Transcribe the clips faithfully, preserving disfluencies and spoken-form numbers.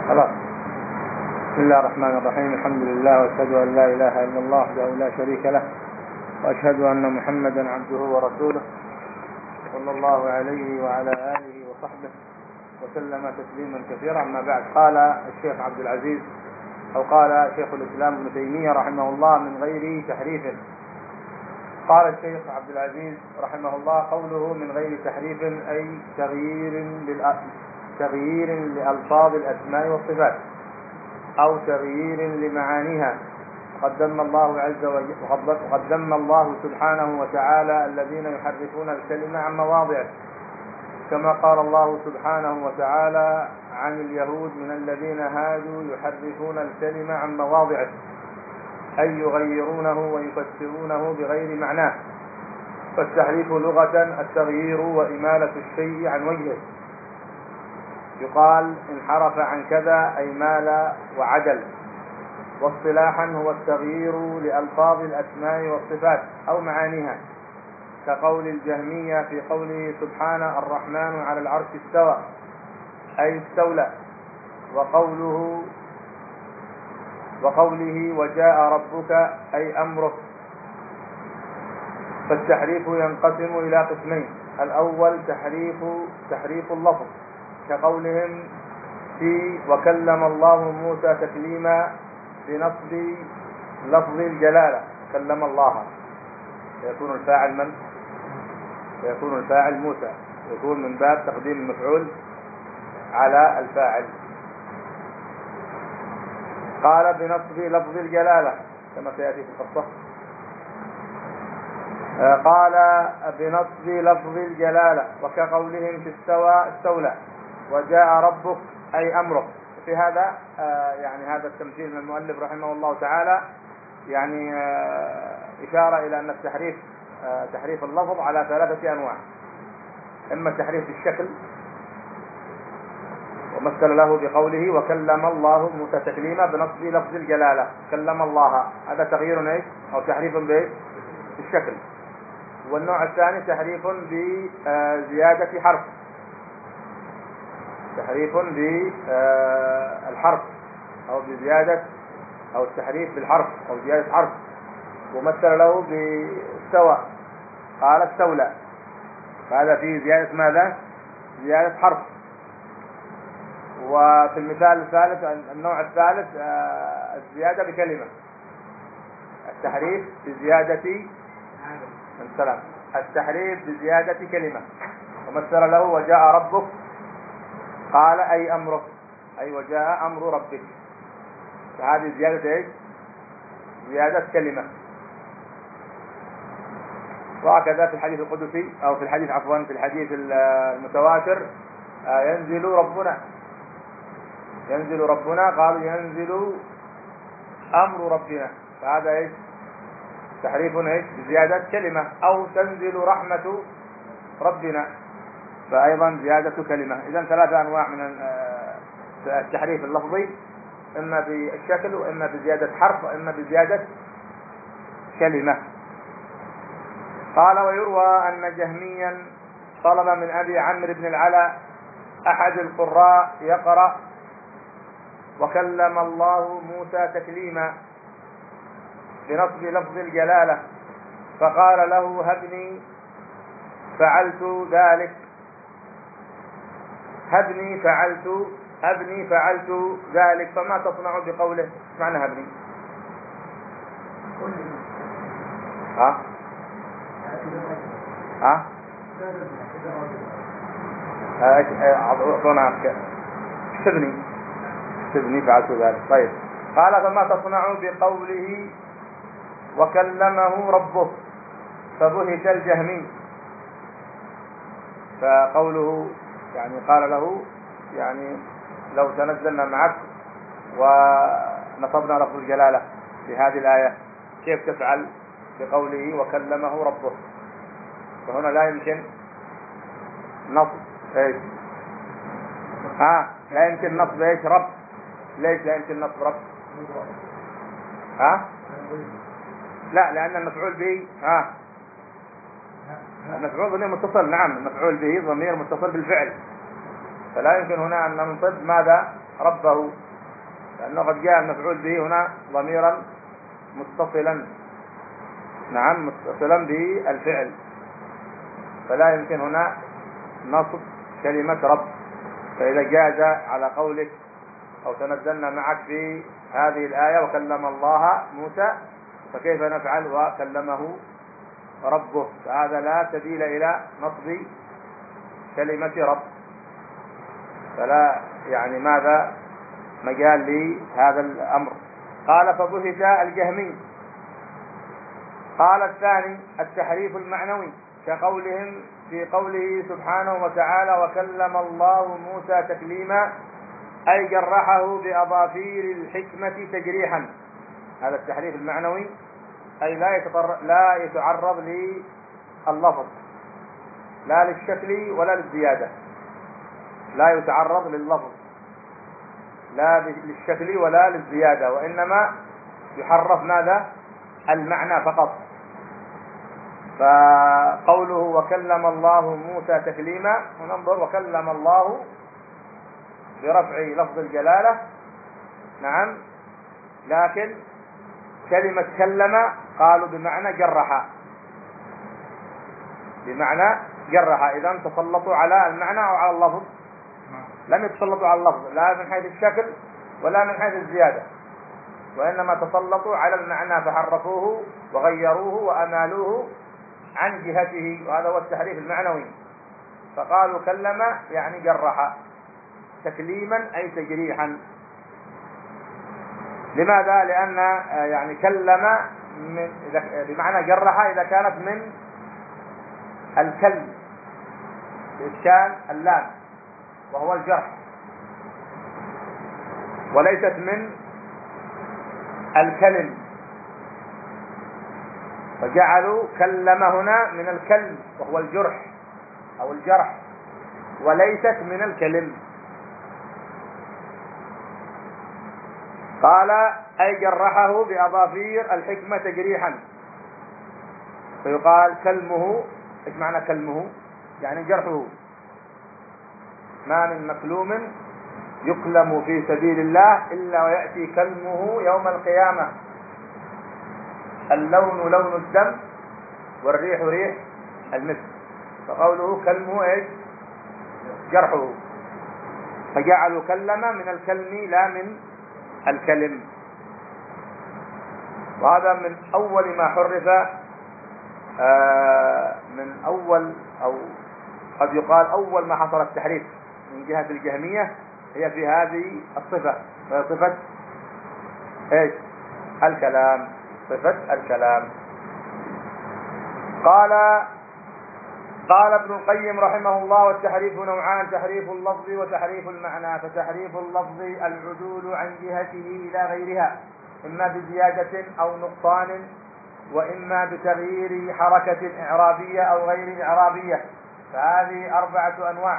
خلاص. بسم الله الرحمن الرحيم. الحمد لله واشهد ان لا اله الا الله وحده لا شريك له، واشهد ان محمدا عبده ورسوله صلى الله عليه وعلى اله وصحبه وسلم تسليما كثيرا. اما بعد، قال الشيخ عبد العزيز او قال شيخ الاسلام ابن تيميه رحمه الله من غير تحريف. قال الشيخ عبد العزيز رحمه الله: قوله من غير تحريف اي تغيير للأ... تغيير لألفاظ الأسماء والصفات أو تغيير لمعانيها. قدم الله عز وجل وقدم الله سبحانه وتعالى الذين يحرفون الكلمة عن مواضعه، كما قال الله سبحانه وتعالى عن اليهود: من الذين هادوا يحرفون الكلمة عن مواضعه، أي يغيرونه ويفسرونه بغير معناه. فالتحريف لغة التغيير وإمالة الشيء عن وجهه. يقال انحرف عن كذا أي مال وعدل. واصطلاحا هو التغيير لألفاظ الأسماء والصفات أو معانيها، كقول الجهمية في قوله سبحانه: الرحمن على العرش استوى أي استولى، وقوله وقوله وجاء ربك أي أمره. فالتحريف ينقسم إلى قسمين: الأول تحريف تحريف اللفظ، كقولهم في وكلم الله موسى تكليما بنصب لفظ الجلالة كلم الله، يكون الفاعل من؟ يكون الفاعل موسى، يكون من باب تقديم المفعول على الفاعل. قال بنصب لفظ الجلالة كما سيأتي في القصة. قال بنصب لفظ الجلالة، وكقولهم في استوى استولى وجاء ربك أي أمرك. في هذا آه يعني هذا التمثيل من المؤلف رحمه الله تعالى يعني آه إشارة إلى أن التحريف آه تحريف اللفظ على ثلاثة أنواع: إما التحريف بالشكل، ومثل له بقوله وكلم الله موسى تكليما بنصب لفظ الجلالة كلم الله، هذا تغيير ايش أو تحريف بايش؟ بالشكل. والنوع الثاني تحريف بزيادة حرف، تحريف بالحرف أو بزيادة أو التحريف بالحرف أو زيادة حرف، ومثل له باستوى قال استولى، هذا فيه زيادة ماذا؟ زيادة حرف. وفي المثال الثالث النوع الثالث الزيادة بكلمة، التحريف بزيادة السلام التحريف بزيادة كلمة، ومثل له وجاء ربك قال أي أمرك أي وجاء أمر ربك، فهذه زيادة إيش؟ زيادة كلمة. وهكذا في الحديث القدسي أو في الحديث عفوا في الحديث المتواتر: ينزل ربنا ينزل ربنا قالوا ينزل أمر ربنا، فهذا إيش؟ تحريف إيش؟ بزيادة كلمة. أو تنزل رحمة ربنا، فأيضا زيادة كلمة. إذن ثلاثة أنواع من التحريف اللفظي: إما بالشكل، وإما بزيادة حرف، وإما بزيادة كلمة. قال: ويروى أن جهميا طلب من أبي عمرو بن العلاء أحد القراء يقرأ وكلم الله موسى تكليما بنصب لفظ الجلالة، فقال له: هبني فعلت ذلك هبني فعلت هبني فعلت ذلك فما تصنع بقوله؟ ايش معنى هبني؟ ها ها اعطونا تبني تبني فعلت ذلك. طيب، قال: فما تصنع بقوله وكلمه ربه؟ فبهت الجهمي. فقوله يعني قال له يعني لو تنزلنا معك ونصبنا لفظ الجلالة في هذه الآية كيف تفعل بقوله وكلمه ربه؟ فهنا لا يمكن نصب ايش؟ ها لا يمكن نصب ايش؟ رب. ليش لا يمكن نصب رب؟ ها لا، لأن المفعول به ها المفعول ضمير متصل. نعم، المفعول به ضمير متصل بالفعل، فلا يمكن هنا أن ننصب ماذا؟ ربه، لأنه قد جاء المفعول به هنا ضميرا متصلا، نعم متصلا بالفعل، فلا يمكن هنا نصب كلمة رب. فإذا جاز على قولك أو تنزلنا معك في هذه الآية وكلم الله موسى، فكيف نفعل وكلمه ربه؟ فهذا لا سبيل إلى نصب كلمة رب، فلا يعني ماذا مجال لهذا الأمر. قال فبهت الجهمي. قال الثاني التحريف المعنوي، كقولهم في قوله سبحانه وتعالى وكلم الله موسى تكليما، أي جرحه بأظافير الحكمة تجريحا. هذا التحريف المعنوي، أي لا لا يتعرض لللفظ لا للشكل ولا للزيادة، لا يتعرض لللفظ لا للشكل ولا للزيادة، وإنما يحرف ماذا؟ المعنى فقط. فقوله وكلم الله موسى تكليما، وننظر وكلم الله برفع لفظ الجلالة، نعم، لكن كلمة كلم قالوا بمعنى جرح، بمعنى جرح. إذا تسلطوا على المعنى أو على اللفظ؟ لم يتسلطوا على اللفظ لا من حيث الشكل ولا من حيث الزيادة، وإنما تسلطوا على المعنى فحرفوه وغيروه وأمالوه عن جهته، وهذا هو التحريف المعنوي. فقالوا كلم يعني جرح، تكليما أي تجريحا. لماذا؟ لأن يعني كلم من بمعنى جرح إذا كانت من الكلم بإسكان اللام وهو الجرح، وليست من الكلم، فجعلوا كلم هنا من الكلم وهو الجرح أو الجرح، وليست من الكلم. قال أي جرحه بأظافير الحكمة تجريحا، فيقال كلمه. ايش معنى كلمه؟ يعني جرحه. ما من مكلوم يكلم في سبيل الله إلا ويأتي كلمه يوم القيامة، اللون لون الدم والريح ريح المسك، فقوله كلمه ايش؟ جرحه. فجعلوا كلم من الكلم لا من الكلم. وهذا من أول ما حرف، آه من أول أو قد يقال أول ما حصل التحريف من جهة الجهمية هي في هذه الصفة، وهي صفة ايش؟ الكلام، صفة الكلام. قال قال ابن القيم رحمه الله والتحريف نوعان، تحريف اللفظ وتحريف المعنى. فتحريف اللفظ العدول عن جهته إلى غيرها، إما بزيادة أو نقصان، وإما بتغيير حركة إعرابية أو غير إعرابية، فهذه أربعة أنواع.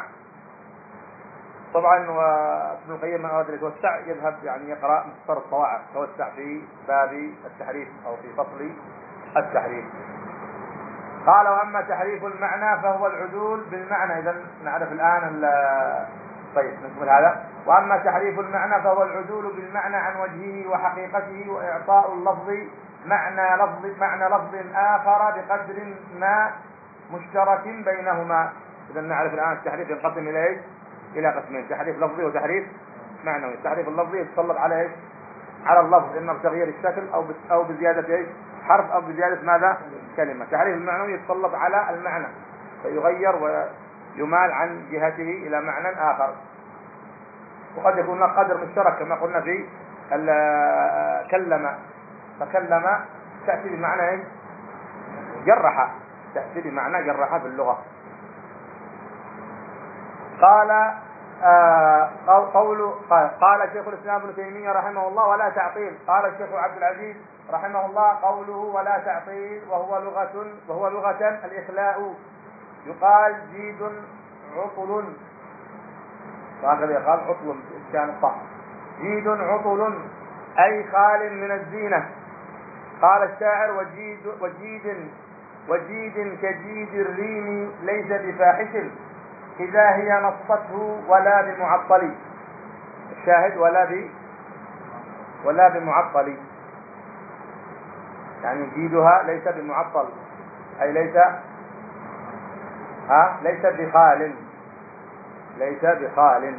طبعا وابن القيم من أراد يتوسع يذهب يعني يقرأ مختصر الصواعق، توسع في باب التحريف أو في فصل التحريف. قال وأما تحريف المعنى فهو العدول بالمعنى. إذا نعرف الآن طيب نكمل هذا. وأما تحريف المعنى فهو العدول بالمعنى عن وجهه وحقيقته، وإعطاء اللفظ معنى لفظ معنى لفظ آخر بقدر ما مشترك بينهما. إذا نعرف الآن التحريف ينقسم إلى إيش؟ إلى قسمين، تحريف لفظي وتحريف معنوي. التحريف اللفظي يتسلط على إيش؟ على اللفظ، إما بتغيير الشكل أو أو بزيادة إيش؟ حرف، أو بزيادة ماذا؟ كلمة. تحريف المعنوي يتسلط على المعنى فيغير ويمال عن جهته إلى معنى آخر، وقد يكون له قدر مشترك كما قلنا في كلم. فكلم تأتي بمعنى إيش؟ جرح، تأتي بمعنى جرح في اللغة. قال آه قول قال, قال شيخ الإسلام ابن تيمية رحمه الله ولا تعطيل. قال الشيخ عبد العزيز رحمه الله قوله ولا تعطيل وهو لغة وهو لغة الإخلاء، يقال جيد عطل، وهكذا يقال عطل كان الطعم، جيد عطل أي خال من الزينة. قال الشاعر وجيد وجيد وجيد كجيد الريم ليس بفاحش إذا هي نصته ولا بمعطل. شاهد ولا ب ولا بمعطل، يعني جيدها ليس بمعطل، أي ليس ها ليس بخال، ليس بخال.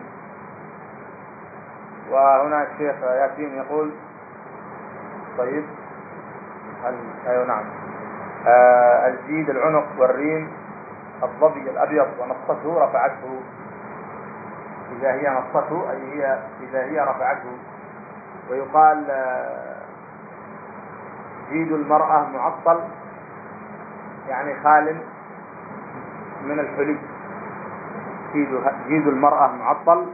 وهنا الشيخ ياسين يقول طيب هل أيوة نعم آه الجيد العنق والريم الظبي الأبيض ونصته رفعته، إذا هي نصته أي هي إذا هي رفعته. ويقال آه جيد المرأة معطل، يعني خال من الحلي. جيد جيد المرأة معطل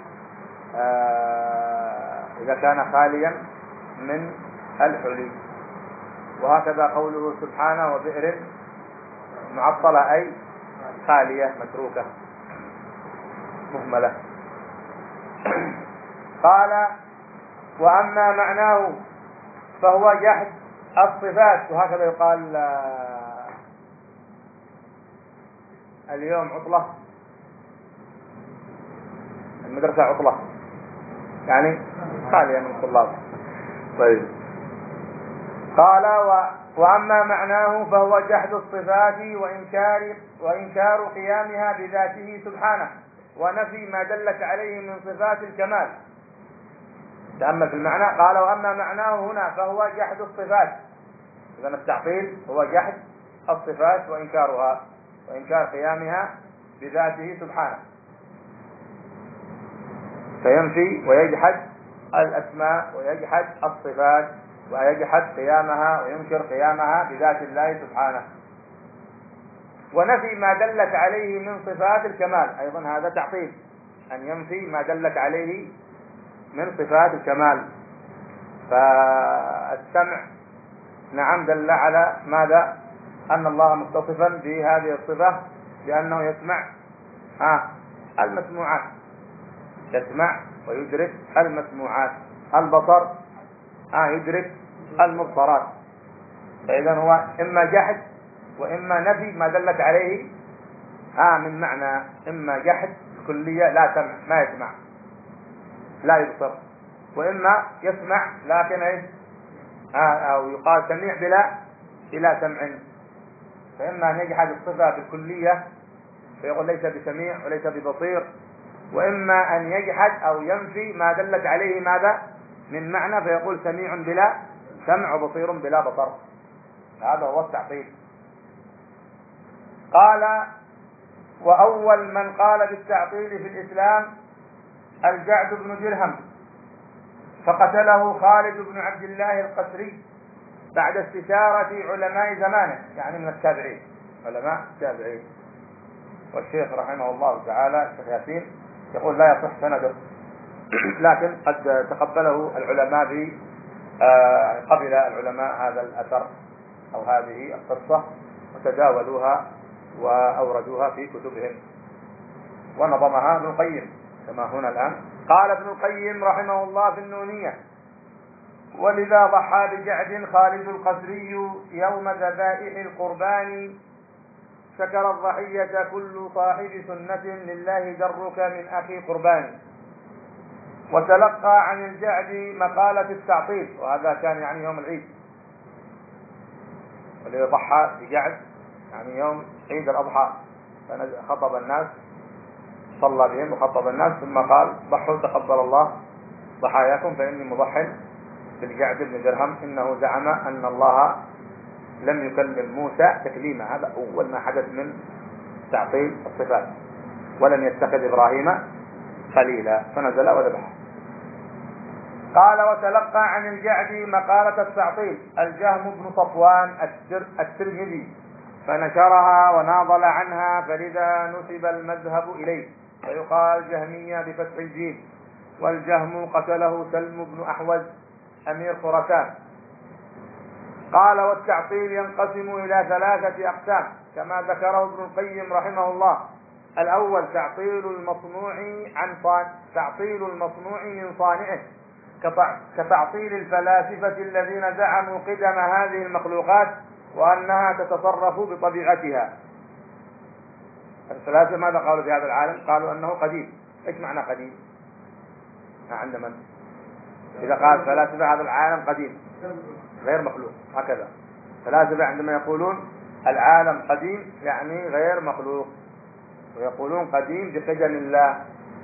آه إذا كان خاليا من الحلي. وهكذا قوله سبحانه وبئر معطلة أي خالية متروكة مهملة. قال وأما معناه فهو جحد الصفات. وهكذا يقال آه اليوم عطلة، المدرسة عطلة يعني خالية من الطلاب. طيب قال و... وأما معناه فهو جحد الصفات وإنكار وإنكار قيامها بذاته سبحانه، ونفي ما دلت عليه من صفات الكمال. تأمل في المعنى. قال وأما معناه هنا فهو جحد الصفات، إذا التعطيل هو جحد الصفات وإنكارها وإنكار قيامها بذاته سبحانه، فينفي ويجحد الأسماء ويجحد الصفات ويجحد قيامها وينكر قيامها بذات الله سبحانه. ونفي ما دلت عليه من صفات الكمال، أيضا هذا تعطيل، أن ينفي ما دلت عليه من صفات الكمال. فالسمع نعم دل على ماذا؟ أن الله متصفا بهذه الصفة بأنه يسمع ها المسموعات، يسمع ويدرك المسموعات. البصر ها يدرك المبصرات. فإذا هو إما جحد وإما نفي ما دلت عليه ها من معنى، إما جحد كلية لا سمع ما يسمع لا يبصر، وإما يسمع لكن ايش أو يقال سميع بلا بلا سمع. فإما أن يجحد الصفة بالكلية فيقول ليس بسميع وليس ببصير، وإما أن يجحد أو ينفي ما دلت عليه ماذا من معنى فيقول سميع بلا سمع وبصير بلا بصر. هذا هو التعطيل. قال وأول من قال بالتعطيل في الإسلام الجعد بن درهم، فقتله خالد بن عبد الله القسري بعد استشارة علماء زمانه، يعني من التابعين، علماء التابعين. والشيخ رحمه الله تعالى الشيخ ياسين يقول لا يصح سنده، لكن قد تقبله العلماء ب قبل العلماء هذا الأثر أو هذه القصة وتداولوها وأوردوها في كتبهم، ونظمها ابن القيم كما هنا الآن. قال ابن القيم رحمه الله في النونية: ولذا ضحى بجعد خالد القسري يوم ذبائح القربان، شكر الضحية كل صاحب سنة لله درك من أخي قربان. وتلقى عن الجعد مقالة التعطيل، وهذا كان يعني يوم العيد. ولذا ضحى بجعد يعني يوم عيد الأضحى، فخطب الناس صلى بهم وخطب الناس ثم قال: ضحوا تقبل الله ضحاياكم فإني مضحٍ بالجعد بن درهم، إنه زعم أن الله لم يكلم موسى تكليما. هذا أول ما حدث من تعطيل الصفات. ولم يتخذ إبراهيم خليلا، فنزل وذبح. قال: وتلقى عن الجعد مقالة التعطيل الجهم بن صفوان الترمذي فنشرها وناضل عنها، فلذا نسب المذهب إليه، ويقال جهمية بفتح الجيم. والجهم قتله سلم بن أحوز أمير خراسان. قال: والتعطيل ينقسم إلى ثلاثة أقسام كما ذكره ابن القيم رحمه الله. الأول تعطيل المصنوع عن صان... تعطيل المصنوع من صانعه، كتعطيل الفلاسفة الذين زعموا قدم هذه المخلوقات وأنها تتصرف بطبيعتها. الفلاسفة ماذا قالوا في هذا العالم؟ قالوا أنه قديم. إيش معنى قديم؟ عند من؟ إذا قال فلاسفة هذا العالم قديم غير مخلوق، هكذا فلاسفة عندما يقولون العالم قديم يعني غير مخلوق، ويقولون قديم بقدم الله،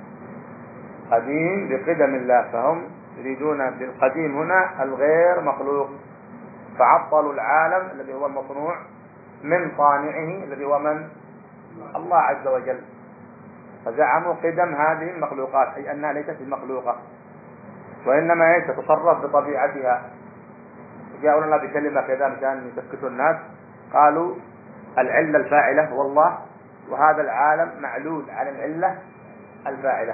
قديم بقدم الله، فهم يريدون بالقديم هنا الغير مخلوق، فعطلوا العالم الذي هو المصنوع من صانعه الذي هو من؟ الله عز وجل، فزعموا قدم هذه المخلوقات، أي أنها ليست بمخلوقة وإنما هي تتصرف بطبيعتها. جاءوا لنا بكلمة كذا مشان يسكتوا الناس، قالوا العلة الفاعلة هو الله، وهذا العالم معلول عن العلة الفاعلة،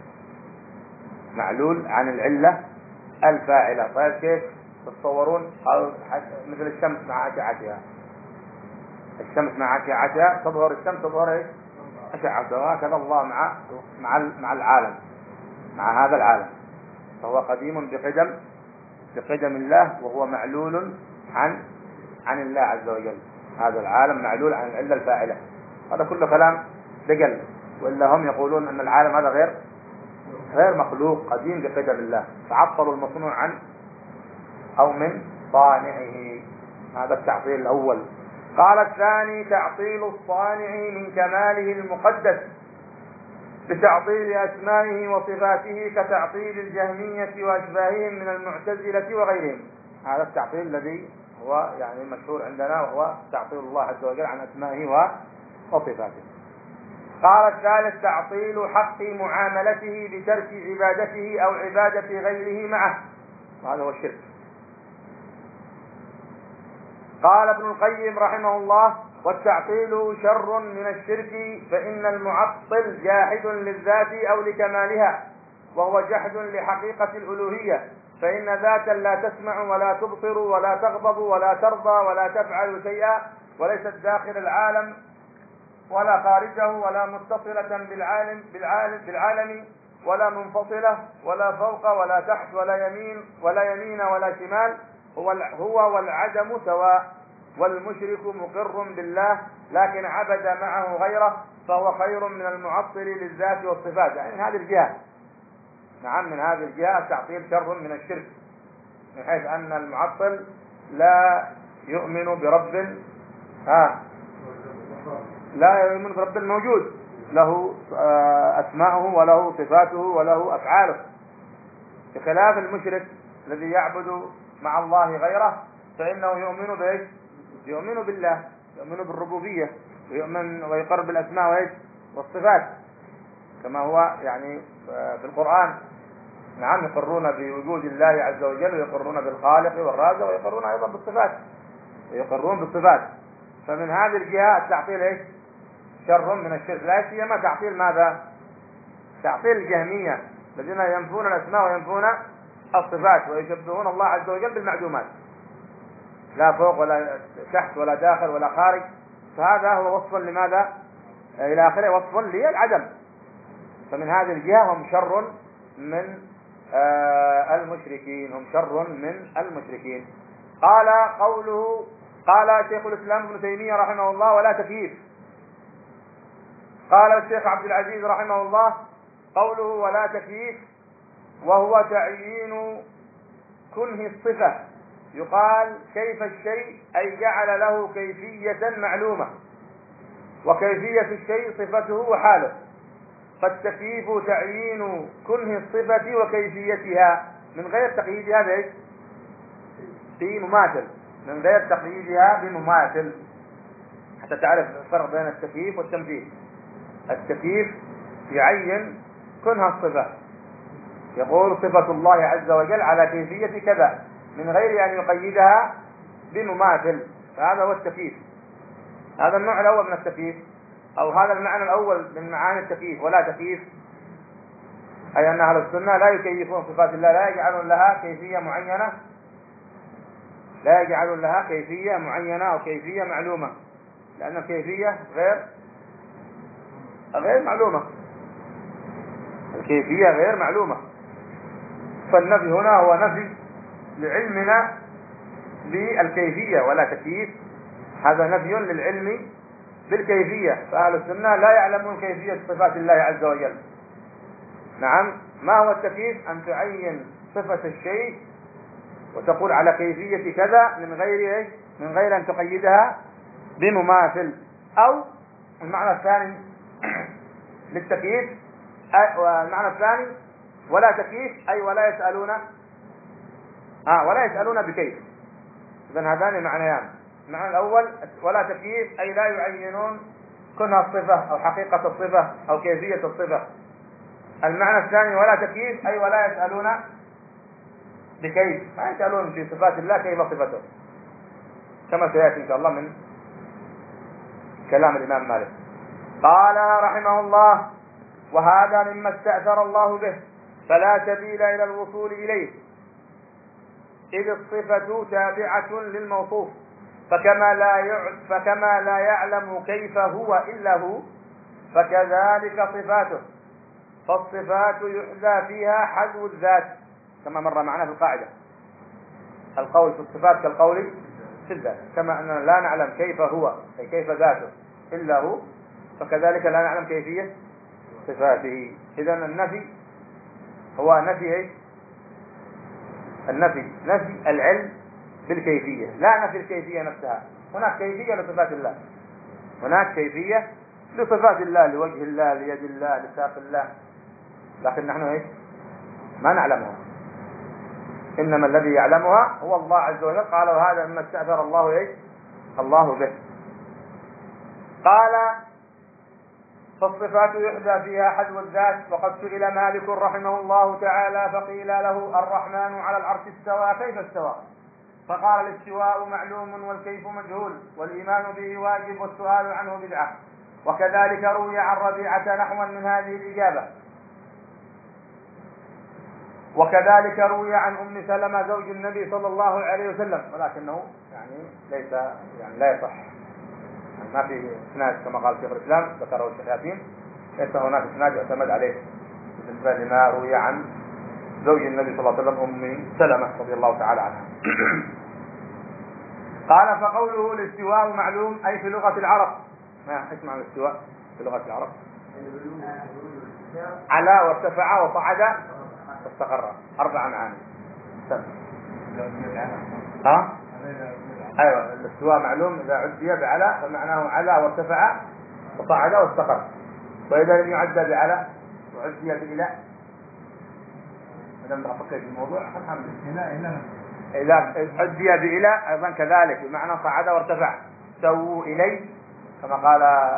معلول عن العلة الفاعلة. طيب كيف تتصورون؟ مثل الشمس مع أشعتها، الشمس مع أشعتها تظهر الشمس تظهر ايش؟ أشعتها، وهكذا الله مع مع مع العالم، مع هذا العالم، فهو قديم بقدم بقدم الله، وهو معلول عن عن الله عز وجل. هذا العالم معلول عن العلة الفاعلة. هذا كله كلام دجل، وإلا هم يقولون أن العالم هذا غير غير مخلوق قديم بقدم الله، فعطلوا المصنوع عن أو من صانعه. هذا التعطيل الأول. قال الثاني تعطيل الصانع من كماله المقدس بتعطيل أسمائه وصفاته، كتعطيل الجهمية وأشباههم من المعتزلة وغيرهم. هذا التعطيل الذي هو يعني المشهور عندنا، وهو تعطيل الله عز وجل عن أسمائه وصفاته. قال الثالث تعطيل حق معاملته بترك عبادته أو عبادة غيره معه، وهذا هو الشرك. قال ابن القيم رحمه الله: والتعطيل شر من الشرك، فإن المعطل جاحد للذات أو لكمالها، وهو جحد لحقيقة الألوهية، فإن ذاتا لا تسمع ولا تبصر ولا تغضب ولا ترضى ولا تفعل شيئا، وليست داخل العالم ولا خارجه، ولا متصلة بالعالم بالعالم بالعالم ولا منفصلة، ولا فوق ولا تحت ولا يمين ولا يمين ولا شمال، هو هو والعدم سواء، والمشرك مقر بالله لكن عبد معه غيره، فهو خير من المعطل للذات والصفات. يعني من هذه الجهة، نعم من هذه الجهة التعطيل شر من الشرك، من حيث أن المعطل لا يؤمن برب ها لا يؤمن برب الموجود، له أسماؤه وله صفاته وله أفعاله، بخلاف المشرك الذي يعبد مع الله غيره، فإنه يؤمن بإيش؟ يؤمن بالله، يؤمن بالربوبية، ويؤمن ويقر بالأسماء وإيش؟ والصفات، كما هو يعني في القرآن. نعم يقرون بوجود الله عز وجل، ويقرون بالخالق والرازق، ويقرون أيضا بالصفات، ويقرون بالصفات. فمن هذه الجهة التعطيل إيش؟ شر من الشرك، لا سيما تعطيل ماذا؟ تعطيل الجهمية الذين ينفون الأسماء وينفون الصفات، ويشبهون الله عز وجل بالمعدومات، لا فوق ولا تحت ولا داخل ولا خارج، فهذا هو وصف لماذا؟ إلى آخره، وصف للعدم. فمن هذه الجهة هم شر من آه المشركين، هم شر من المشركين. قال قوله قال شيخ الإسلام ابن تيمية رحمه الله: ولا تكييف. قال الشيخ عبد العزيز رحمه الله: قوله ولا تكييف وهو تعيين كنه الصفة، يقال كيف الشيء أي جعل له كيفية معلومة، وكيفية الشيء صفته وحاله، فالتكييف تعيين كنه الصفة وكيفيتها من غير تقييدها بإيش؟ بمماثل، من غير تقييدها بمماثل، حتى تعرف الفرق بين التكييف والتمثيل. التكييف يعين كنها الصفة، يقول صفة الله عز وجل على كيفية كذا من غير أن يقيدها بمماثل، فهذا هو التكييف. هذا النوع الأول من التكييف، أو هذا المعنى الأول من معاني التكييف. ولا تكييف أي أن أهل السنة لا يكيفون صفات الله، لا يجعلون لها كيفية معينة، لا يجعلون لها كيفية معينة أو كيفية معلومة، لأن الكيفية غير غير معلومة، الكيفية غير معلومة. فالنفي هنا هو نفي لعلمنا بالكيفية، ولا تكييف هذا نفي للعلم بالكيفية، فأهل السنة لا يعلمون كيفية صفات الله عز وجل. نعم ما هو التكييف؟ أن تعين صفة الشيء وتقول على كيفية كذا من غير إيش؟ من غير أن تقيدها بمماثل. أو المعنى الثاني للتكييف، والمعنى الثاني ولا تكييف أي ولا يسألون آه ولا يسألون بكيف. إذن هذان معنيان. المعنى الأول ولا تكييف أي لا يعينون كنها الصفة أو حقيقة الصفة أو كيفية الصفة. المعنى الثاني ولا تكييف أي ولا يسألون بكيف، ما يسألون في صفات الله كيف صفته، كما سيأتي إن شاء الله من كلام الإمام مالك. قال رحمه الله: وهذا مما استأثر الله به فلا سبيل إلى الوصول إليه، إذ الصفة تابعة للموصوف، فكما لا يعلم فكما لا يعلم كيف هو إلا هو فكذلك صفاته، فالصفات يحذى فيها حذو الذات، كما مر معنا في القاعدة. القول في الصفات كالقول في الذات، كما أننا لا نعلم كيف هو أي كيف ذاته إلا هو، فكذلك لا نعلم كيفية صفاته. إذن النفي هو نفي إيش؟ النفي نفي العلم بالكيفية، لا نفي الكيفية نفسها. هناك كيفية لصفات الله، هناك كيفية لصفات الله، لوجه الله، ليد الله، لساق الله، لكن نحن إيش؟ ما نعلمها، إنما الذي يعلمها هو الله عز وجل. قال: وهذا مما استأثر الله إيش؟ الله به. قال: فالصفات يحذى فيها حذو الذات. وقد سئل مالك رحمه الله تعالى فقيل له: الرحمن على العرش استوى، كيف استوى؟ فقال: الاستواء معلوم والكيف مجهول، والإيمان به واجب والسؤال عنه بدعة. وكذلك روي عن ربيعة نحوا من هذه الإجابة. وكذلك روي عن أم سلمة زوج النبي صلى الله عليه وسلم، ولكنه يعني ليس يعني لا يصح، يعني ما في اسناد كما قال شيخ الإسلام ذكره الشيخ ياسين، ليس هناك اسناد يعتمد عليه بالنسبة لما روي عن زوج النبي صلى الله عليه وسلم أم سلمة رضي الله تعالى عنها. قال: فقوله الاستواء معلوم أي في لغة العرب. ما ايش معنى الاستواء في لغة العرب؟ على وارتفع وصعد واستقر، أربع معاني. ها؟ أيوة، الاستواء معلوم إذا عدي بعلى فمعناه على وارتفع وصعد واستقر، وإذا لم يعد بعلى وعدي بإلى. إذا أفكر في الموضوع الحمد لله. إذا عدي بإلى أيضا كذلك بمعنى صعد وارتفع. سووا إلي كما قال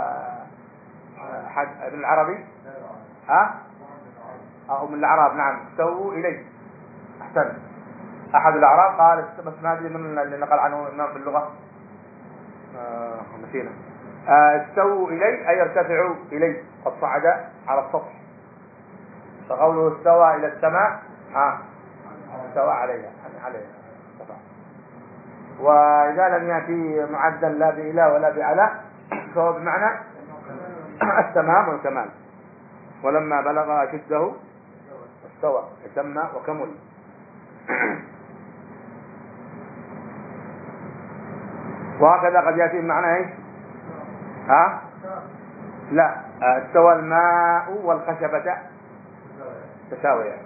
أحد ابن العربي، ها؟ أو من الأعراب، نعم، سووا إلي. أحسن. أحد الأعراب قال، بس ما أدري من اللي نقل عنه الإمام في اللغة، آه نسينا. استووا إلي أي ارتفعوا إلي، قد صعد على السطح. فقوله استوى إلى السماء، ها استوى عليها، يعني عليها ارتفع. وإذا لم يأتي معدا لا بإله ولا بعلى فهو بمعنى التمام والكمال. ولما بلغ أشده استوى، تم وكمل. وهكذا قد يأتي بمعنى ايش؟ ها؟ لا، استوى الماء والخشبة تساويا.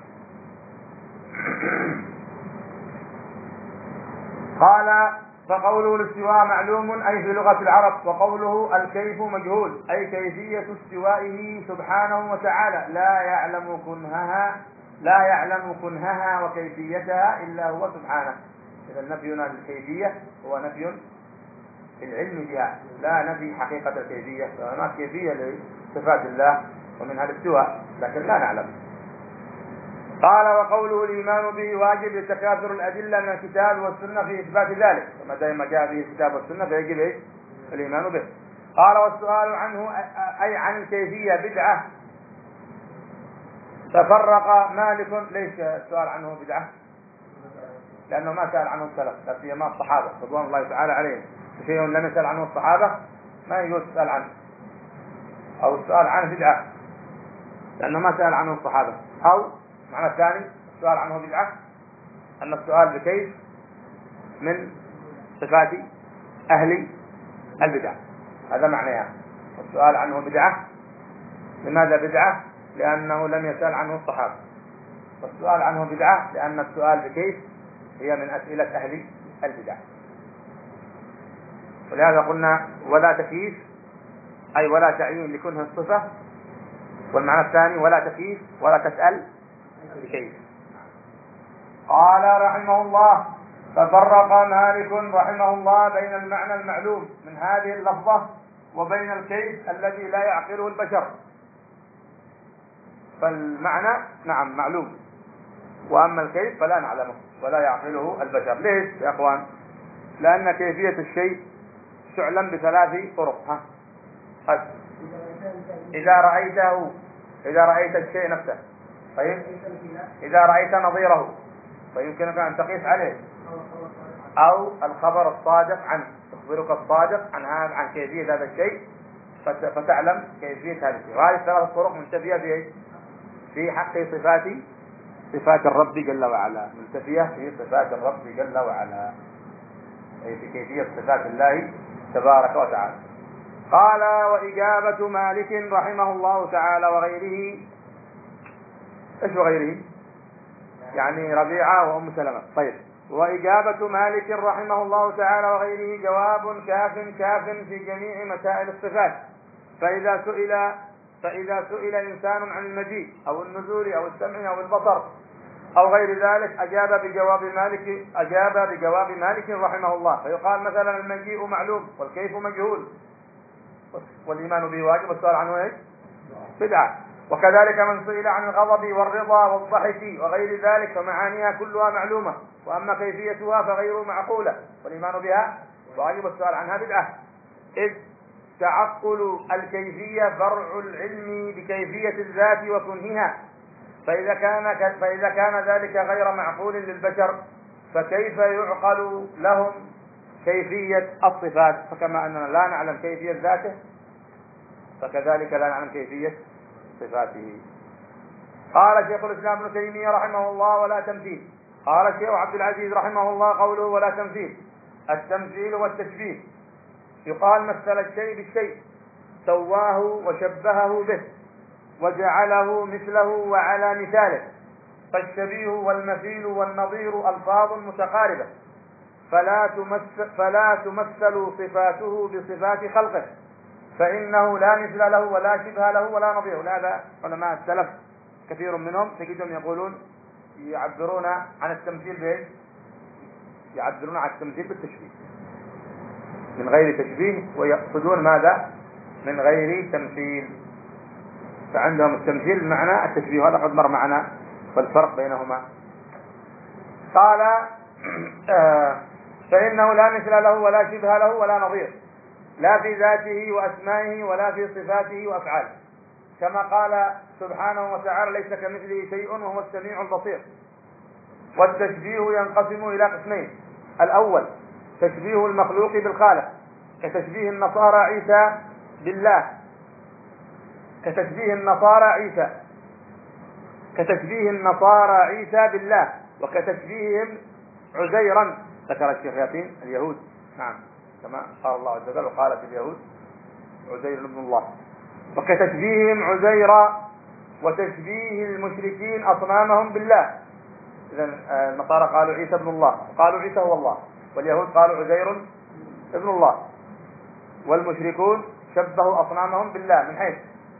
قال: فقوله الاستواء معلوم أي في لغة العرب، وقوله الكيف مجهول أي كيفية استوائه سبحانه وتعالى، لا يعلم كنهها لا يعلم كنهها وكيفيتها إلا هو سبحانه. إذا نفينا للكيفية هو نفي العلم بها، لا نفي حقيقة الكيفية. فهناك كيفية لصفات الله ومنها الاستواء لكن لا نعلم. قال: وقوله الإيمان به واجب لتكاثر الأدلة من الكتاب والسنة في إثبات ذلك، وما دائما جاء به الكتاب والسنة فيجب إيه؟ الإيمان به. قال: والسؤال عنه أي عن الكيفية بدعة. تفرق مالك. ليش السؤال عنه بدعة؟ لأنه ما سأل عنه السلف، لا سيما الصحابة رضوان الله تعالى عليهم. شيء لم يسأل عنه الصحابة ما يجوز السؤال عنه، أو السؤال عنه بدعة لأنه ما سأل عنه الصحابة. أو معنى الثاني السؤال عنه بدعة أن السؤال بكيف من صفات أهل البدع، هذا معناه. السؤال عنه بدعة. لماذا بدعة؟ لأنه لم يسأل عنه الصحابة، والسؤال عنه بدعة لأن السؤال بكيف هي من أسئلة أهل البدع. ولهذا قلنا ولا تكييف أي ولا تعيين لكونه الصفة، والمعنى الثاني ولا تكييف ولا تسأل بكيف. قال رحمه الله: ففرق مالك رحمه الله بين المعنى المعلوم من هذه اللفظة وبين الكيف الذي لا يعقله البشر. فالمعنى نعم معلوم، وأما الكيف فلا نعلمه ولا يعقله البشر. ليش يا أخوان؟ لأن كيفية الشيء تعلم بثلاث طرق. ها حد. إذا رأيته إذا رأيت الشيء نفسه، طيب إذا رأيت نظيره فيمكنك أن تقيس عليه، أو الخبر الصادق عنه يخبرك الصادق عن عن كيفية هذا الشيء فتعلم كيفية هذا الشيء. وهذه الثلاث طرق منتفية في في حق صفات صفات الرب جل وعلا، منتفية في صفات الرب جل وعلا، أي في كيفية صفات الله تبارك وتعالى. قال: وإجابة مالك رحمه الله تعالى وغيره. إيش وغيره؟ يعني ربيعة وأم سلمة. طيب، وإجابة مالك رحمه الله تعالى وغيره جواب كاف كاف في جميع مسائل الصفات. فإذا سئل فإذا سئل إنسان عن المجيء أو النزول أو السمع أو البصر أو غير ذلك أجاب بجواب مالك أجاب بجواب مالك رحمه الله. فيقال مثلا: المجيء معلوم والكيف مجهول، والإيمان به واجب والسؤال عنه إيش؟ بدعة. وكذلك من سئل عن الغضب والرضا والضحك وغير ذلك فمعانيها كلها معلومة، وأما كيفيتها فغير معقولة، والإيمان بها واجب والسؤال عنها بدعة. إذ تعقل الكيفية فرع العلم بكيفية الذات وكنهها، فإذا كان فإذا كان ذلك غير معقول للبشر فكيف يعقل لهم كيفية الصفات؟ فكما أننا لا نعلم كيفية ذاته فكذلك لا نعلم كيفية صفاته. قال شيخ الإسلام ابن تيمية رحمه الله: ولا تمثيل. قال الشيخ عبد العزيز رحمه الله: قوله ولا تمثيل، التمثيل والتشبيه. يقال مثل الشيء بالشيء، سواه وشبهه به وجعله مثله وعلى مثاله. فالشبيه والمثيل والنظير ألفاظ متقاربة، فلا تمثل, فلا تمثل صفاته بصفات خلقه، فإنه لا مثل له ولا شبه له ولا نظير. هذا علماء السلف كثير منهم تجدهم يقولون يعبرون عن التمثيل بايش؟ يعبرون عن التمثيل بالتشبيه من غير تشبيه، ويقصدون ماذا؟ من غير تمثيل. فعندهم التمثيل بمعنى التشبيه، هذا قد مر معنا والفرق بينهما. قال: آه فإنه لا مثل له ولا شبه له ولا نظير، لا في ذاته وأسمائه ولا في صفاته وأفعاله، كما قال سبحانه وتعالى: ليس كمثله شيء وهو السميع البصير. والتشبيه ينقسم إلى قسمين: الأول تشبيه المخلوق بالخالق، كتشبيه النصارى عيسى بالله كتشبيه النصارى عيسى كتشبيه النصارى عيسى بالله وكتشبيههم عزيرا، ذكر الشيخ ياسين اليهود، نعم كما قال الله عز وجل: وقالت اليهود عزير ابن الله. وكتشبيههم عزيرا وتشبيه المشركين أصنامهم بالله. إذن النصارى قالوا عيسى ابن الله، قالوا عيسى هو الله، واليهود قالوا عزير ابن الله، والمشركون شبهوا أصنامهم بالله من حيث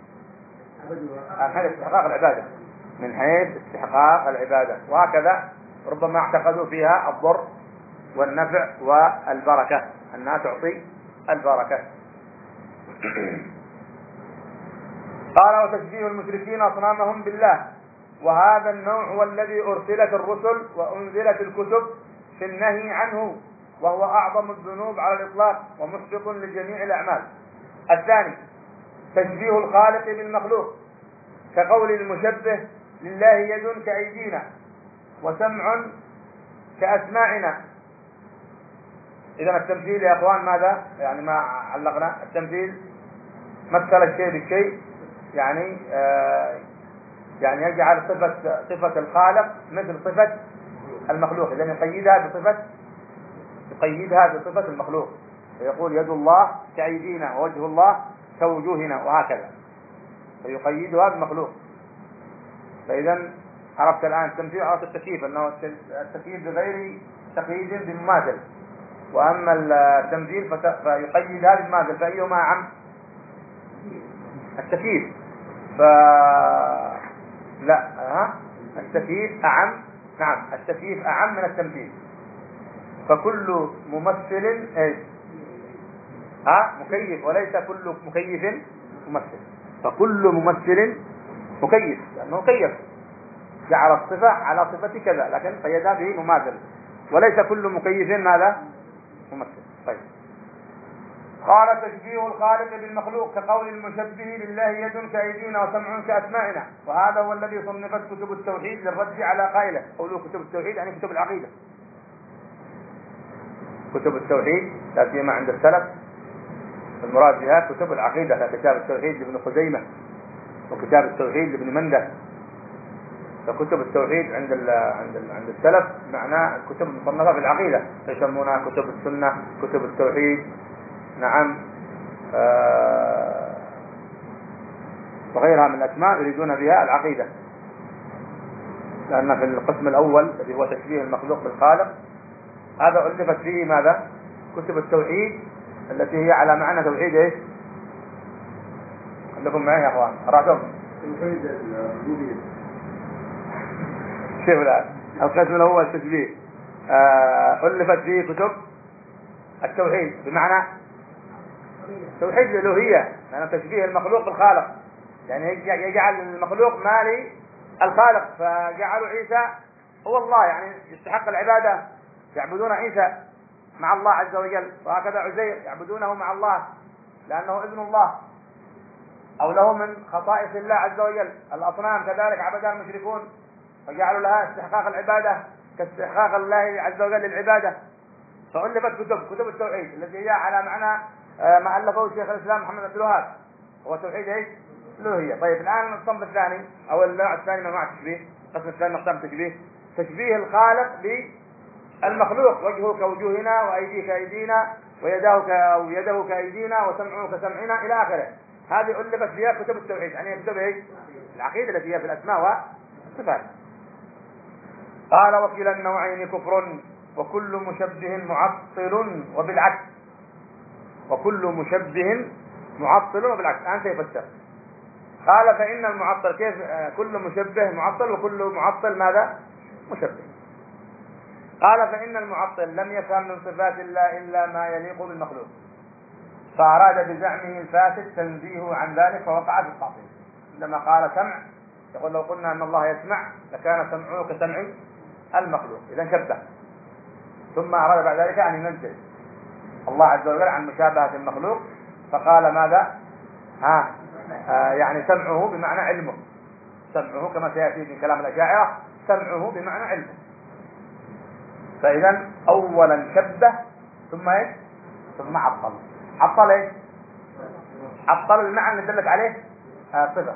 من حيث استحقاق العبادة من حيث استحقاق العبادة وهكذا ربما اعتقدوا فيها الضر والنفع والبركة، أنها تعطي البركة. قال: وتشبيه المشركين أصنامهم بالله. وهذا النوع هو الذي أرسلت الرسل وأنزلت الكتب في النهي عنه، وهو أعظم الذنوب على الإطلاق ومحبط لجميع الأعمال. الثاني تشبيه الخالق بالمخلوق، كقول المشبه: لله يد كأيدينا وسمع كأسماعنا. إذا التمثيل يا أخوان ماذا؟ يعني ما علقنا التمثيل مثل الشيء بالشيء، يعني آه يعني يجعل صفة صفة الخالق مثل صفة المخلوق، إذا يقيدها بصفة يقيدها بصفة المخلوق، فيقول: يد الله كأيدينا ووجه الله كوجوهنا، وهكذا، فيقيدها بالمخلوق. فإذا عرفت الآن التمثيل، عرفت التكييف، أنه التكييف بغير تقييد بمماثل، وأما التمثيل فيقيد هذا بمماثل، فأيهما أعم؟ التكييف. ف لا ها التكييف أعم، نعم التكييف أعم من التمثيل. فكل ممثل ايش؟ ها مكيف، وليس كل مكيف ممثل. فكل ممثل مكيف لأنه كيف، جعل الصفة على صفة كذا، لكن قيدها به مماثل، وليس كل مكيف ماذا؟ ممثل. طيب قال تشبيه الخالق بالمخلوق كقول المشبه لله يد كأيدينا وسمع كأسماعنا، وهذا هو الذي صنفت كتب التوحيد للرد على قائله. قولوا كتب التوحيد يعني كتب العقيدة. كتب التوحيد لا سيما عند السلف المراد بها كتب العقيدة، كتاب التوحيد لابن خزيمة وكتاب التوحيد لابن منده. فكتب التوحيد عند ال عند ال عند السلف معناه الكتب المصنفة في العقيدة، يسمونها كتب السنة، كتب التوحيد، نعم آه وغيرها من الأسماء يريدون بها العقيدة، لأن في القسم الأول الذي هو تشبيه المخلوق بالخالق هذا ألفت فيه ماذا؟ كتب التوحيد التي هي على معنى توحيد ايش؟ خليكم معي يا اخوان، قرأتم؟ توحيد الربوبية. شوف الآن القسم الأول التشبيه آه ألفت فيه كتب التوحيد بمعنى توحيد الألوهية، لأن تشبيه المخلوق بالخالق يعني يجعل المخلوق مالي الخالق، فجعلوا عيسى هو الله يعني يستحق العبادة، يعبدون عيسى مع الله عز وجل، وهكذا عزير يعبدونه مع الله لأنه ابن الله أو له من خصائص الله عز وجل. الأصنام كذلك عبدها المشركون فجعلوا لها استحقاق العبادة كاستحقاق الله عز وجل للعبادة. فألفت كتب كتب التوحيد التي هي على معنى ما ألفه شيخ الإسلام محمد عبد الوهاب، هو توحيد ايش؟ الألوهية. طيب الآن الصنف الثاني أو النوع الثاني من أنواع التشبيه، القسم الثاني من أقسام التشبيه تشبيه الخالق بالمخلوق، وجهه كوجوهنا وأيديه كأيدينا ويداه كيده كأيدينا وسمعه كسمعنا إلى آخره. هذه ألفت فيها كتب التوحيد، يعني كتب ايش؟ العقيدة التي هي في الأسماء والصفات. قال وكلا النوعين كفر وكل مشبه معطل وبالعكس، وكل مشبه معطل وبالعكس. الآن سيفسر. قال فإن المعطل كيف؟ كل مشبه معطل وكل معطل ماذا؟ مشبه. قال فإن المعطل لم يفهم من صفات الله إلا ما يليق بالمخلوق، فأراد بزعمه الفاسد تنزيهه عن ذلك فوقع في التعطيل. عندما قال سمع يقول لو قلنا أن الله يسمع لكان سمعه كسمع المخلوق، إذا شبه. ثم أراد بعد ذلك أن ينزه الله عز وجل عن مشابهة المخلوق، فقال ماذا؟ ها آه يعني سمعه بمعنى علمه، سمعه كما سيأتي في كلام الأشاعرة سمعه بمعنى علمه. فإذا أولا شبه ثم ايش؟ ثم عطل. عطل ايش؟ عطل المعنى اللي دلت عليه آه صفة.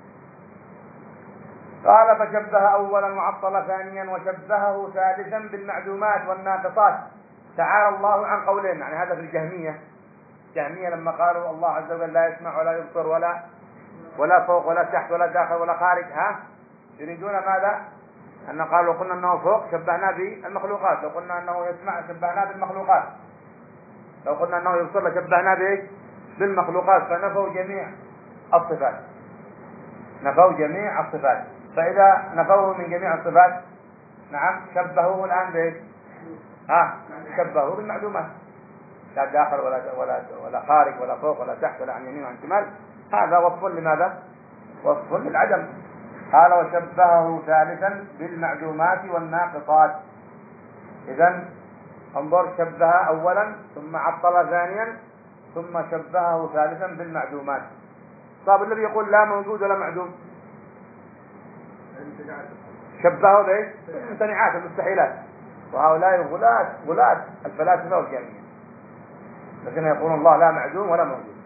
قال فشبه أولا وعطل ثانيا وشبهه ثالثا بالمعدومات والناقصات. تعالى الله عن قولين، يعني هذا في الجهمية. الجهمية لما قالوا الله عز وجل لا يسمع ولا يبصر ولا ولا فوق ولا تحت ولا داخل ولا خارج، ها يريدون ماذا؟ أن قالوا لو قلنا أنه فوق شبهنا بالمخلوقات، لو قلنا أنه يسمع شبهنا بالمخلوقات، لو قلنا أنه يبصر لشبهنا به بالمخلوقات، فنفوا جميع الصفات، نفوا جميع الصفات. فإذا نفوه من جميع الصفات نعم شبهوه الآن به ها شبهوه بالمعلومات، لا داخل ولا ولا ولا خارج ولا فوق ولا تحت ولا عن يمين وعن شمال. هذا وصف لماذا؟ وصف للعدم. قال وشبهه ثالثا بالمعدومات والناقصات. إذن انظر، شبه أولا ثم عطل ثانيا ثم شبهه ثالثا بالمعدومات. طيب الذي يقول لا موجود ولا معدوم شبهه بايش؟ بالممتنعات المستحيلات. وهؤلاء غلاة غلاة الفلاسفة والجهمية الذين يقولون الله لا معدوم ولا موجود،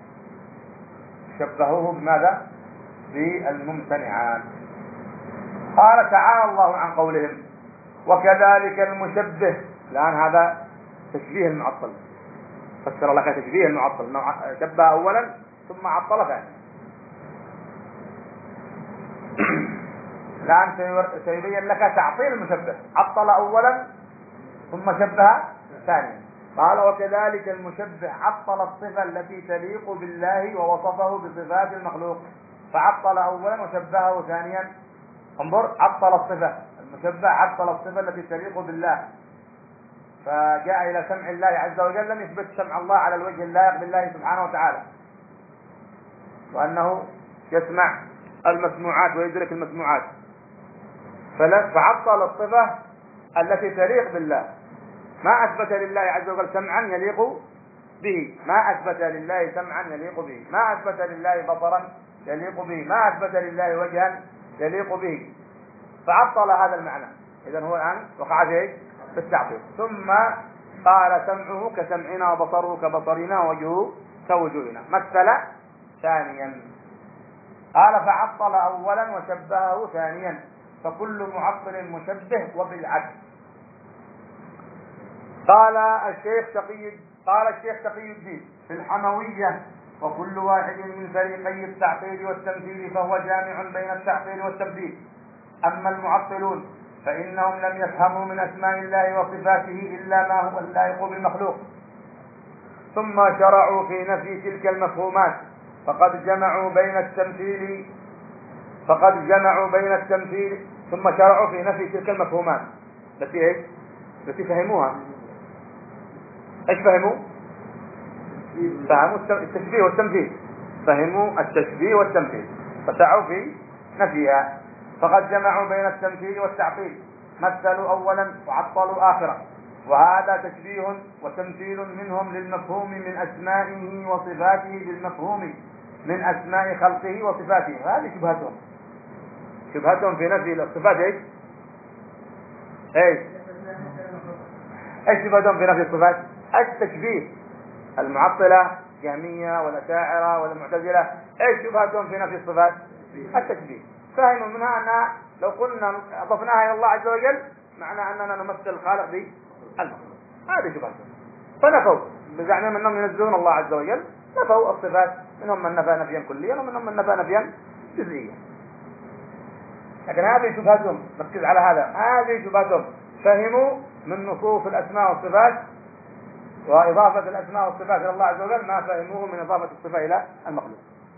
شبهوه بماذا؟ بالممتنعات. قال تعالى الله عن قولهم وكذلك المشبه. الآن هذا تشبيه المعطل، فسر لك تشبيه المعطل، شبه أولا ثم عطل ثانيا. الآن سيبين لك تعطيل المشبه، عطل أولا ثم شبه ثانيا. قال وكذلك المشبه عطل الصفة التي تليق بالله ووصفه بصفات المخلوق، فعطل أولا وشبهه ثانيا. انظر، عطل الصفة، المشبه عطل الصفة التي تليق بالله، فجاء إلى سمع الله عز وجل، لم يثبت سمع الله على الوجه اللائق بالله سبحانه وتعالى، وأنه يسمع المسموعات ويدرك المسموعات، فعطل الصفة التي تليق بالله، ما أثبت لله عز وجل سمعا يليق به، ما أثبت لله سمعا يليق به، ما أثبت لله بصرا يليق به، ما أثبت لله وجها يليق به، فعطل هذا المعنى. إذن هو الآن وقع في التعطيل. ثم قال سمعه كسمعنا وبصره كبصرنا ووجهه كوجوهنا، مثل ثانيا. قال فعطل أولا وشبهه ثانيا، فكل معطل مشبه وبالعكس. قال الشيخ تقي قال الشيخ تقي الدين في الحموية وكل واحد من فريقي التعطيل والتمثيل فهو جامع بين التعطيل والتمثيل. أما المعطلون فإنهم لم يفهموا من أسماء الله وصفاته إلا ما هو اللائق بالمخلوق، ثم شرعوا في نفي تلك المفهومات، فقد جمعوا بين التمثيل فقد جمعوا بين التمثيل ثم شرعوا في نفي تلك المفهومات التي ايش؟ التي فهموها. ايش فهموا؟ فهموا التشبيه والتمثيل، فهموا التشبيه والتمثيل فسعوا في نفيها. فقد جمعوا بين التمثيل والتعطيل، مثلوا أولا وعطلوا آخرا، وهذا تشبيه وتمثيل منهم للمفهوم من أسمائه وصفاته بالمفهوم من أسماء خلقه وصفاته. هذه شبهتهم، شبهتهم في نفي الصفات. ايش ايش ايش شبهتهم في نفي الصفات؟ التشبيه. المعطلة جهمية والأشاعرة والمعتزلة ايش شبهتهم في نفي الصفات؟ التشبيه. فهموا منها أن لو قلنا أضفناها إلى الله عز وجل معنى أننا نمثل الخالق بالمخلوق، هذه شبهتهم، فنفوا بزعمهم أنهم ينزهون الله عز وجل، نفوا الصفات، منهم من نفى نفيا كليا ومنهم من نفى نفيا جزئيا. لكن هذه شبهتهم، ركز على هذا، هذه شبهتهم، فهموا من نصوص الأسماء والصفات وإضافة الأسماء والصفات إلى الله عز وجل ما فهموه من إضافة الصفة إلى المخلوق.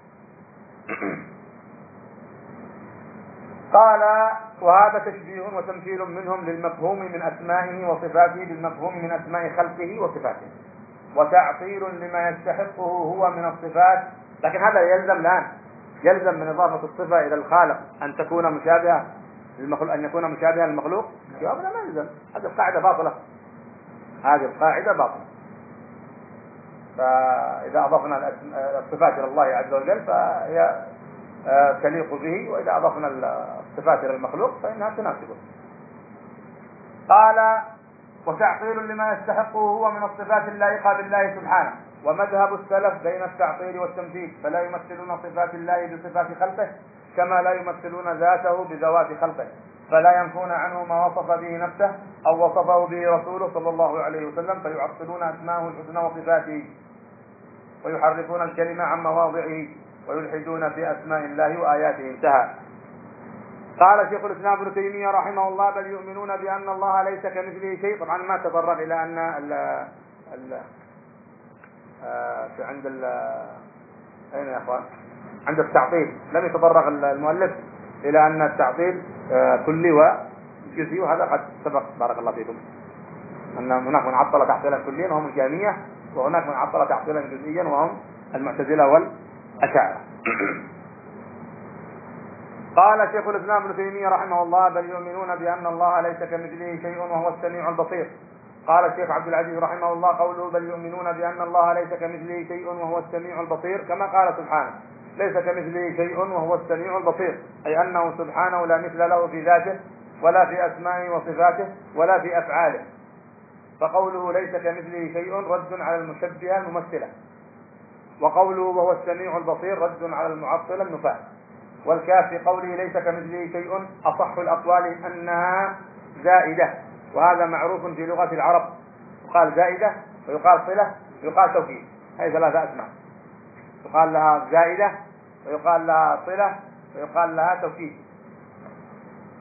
قال وهذا تشبيه وتمثيل منهم للمفهوم من أسمائه وصفاته بالمفهوم من أسماء خلقه وصفاته، وتعطيل لما يستحقه هو من الصفات. لكن هذا يلزم الآن، يلزم من إضافة الصفة إلى الخالق أن تكون مشابهة للمخلوق، أن يكون مشابهة للمخلوق؟ جوابنا ما يلزم، هذه القاعدة باطلة، هذه القاعدة باطلة. فإذا أضفنا الصفات إلى الله عز وجل فهي تليق به، وإذا أضفنا الصفات إلى المخلوق فإنها تناسبه. قال وتعطيل لما يستحقه هو من الصفات اللائقة بالله سبحانه. ومذهب السلف بين التعطيل والتمثيل، فلا يمثلون صفات الله بصفات خلقه كما لا يمثلون ذاته بذوات خلقه، فلا ينفون عنه ما وصف به نفسه أو وصفه به رسوله صلى الله عليه وسلم، فيعطلون أسماءه الحسنى وصفاته ويحرفون الكلمة عن مواضعه ويلحدون في أسماء الله وآياته. انتهى. قال شيخ الإسلام ابن تيمية رحمه الله بل يؤمنون بأن الله ليس كمثله شيء. طبعا ما تطرق إلى أن ال ال في عند ال أين يا أخوان عند التعطيل لم يتطرق المؤلف إلى أن التعطيل كلي وجزئي، وهذا قد سبق بارك الله فيكم أن هناك من عطل تعطيلا كليا وهم الجهمية، وهناك من عطل تعطيلا جزئيا وهم المعتزلة والأشاعرة. قال شيخ الإسلام ابن تيمية رحمه الله بل يؤمنون بأن الله ليس كمثله شيء وهو السميع البصير. قال الشيخ عبد العزيز رحمه الله قوله بل يؤمنون بأن الله ليس كمثله شيء وهو السميع البصير كما قال سبحانه ليس كمثله شيء وهو السميع البصير، أي أنه سبحانه لا مثل له في ذاته ولا في أسمائه وصفاته ولا في أفعاله. فقوله ليس كمثله شيء رد على المشبهة الممثلة، وقوله وهو السميع البصير رد على المعطلة النفاة. والكاف في قوله ليس كمثله شيء أصح الأقوال أنها زائدة، وهذا معروف في لغة العرب، يقال زائدة ويقال صلة ويقال توكيد، هذه ثلاثة أسماء، يقال لها زائدة ويقال لها صلة ويقال لها توكيد.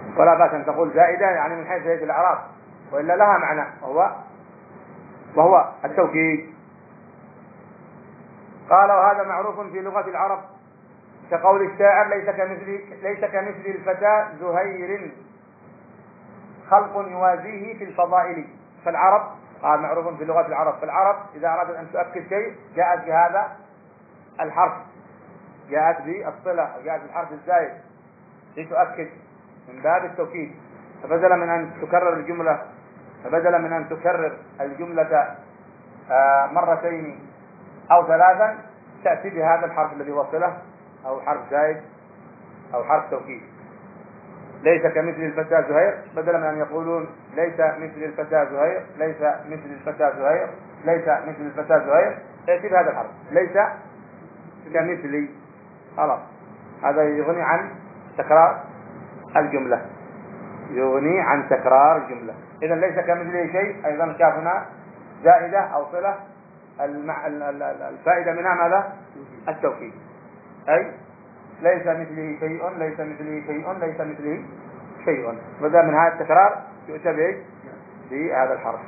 ولا بأس أن تقول زائدة يعني من حيث هيئة الإعراب، وإلا لها معنى وهو وهو التوكيد. قال وهذا معروف في لغة العرب كقول الشاعر ليس كمثل ليس كمثل الفتى زهير خلق يوازيه في الفضائل. فالعرب قال معروف في لغة العرب، فالعرب إذا أرادت أن تؤكد شيء جاءت بهذا الحرف، جاءت بالصلة، جاءت بالحرف الزائد لتؤكد من باب التوكيد. فبدلا من أن تكرر الجملة فبدلا من أن تكرر الجملة مرتين أو ثلاثا تأتي بهذا الحرف الذي هو صلة أو حرف زائد أو حرف توكيد. ليس كمثل الفتى زهير، بدلا من أن يقولون ليس مثل الفتى زهير ليس مثل الفتى زهير ليس مثل الفتى زهير تأتي بهذا الحرف ليس كمثلي، خلاص هذا يغني عن تكرار الجملة، يغني عن تكرار الجملة. إذا ليس كمثله شيء أيضا كافنا زائدة أو صلة، المع... الفائدة منها ماذا؟ التوكيد، أي ليس مثله شيء ليس مثله شيء ليس مثله شيء، بدأ من هذا التكرار يؤتى به بهذا الحرف.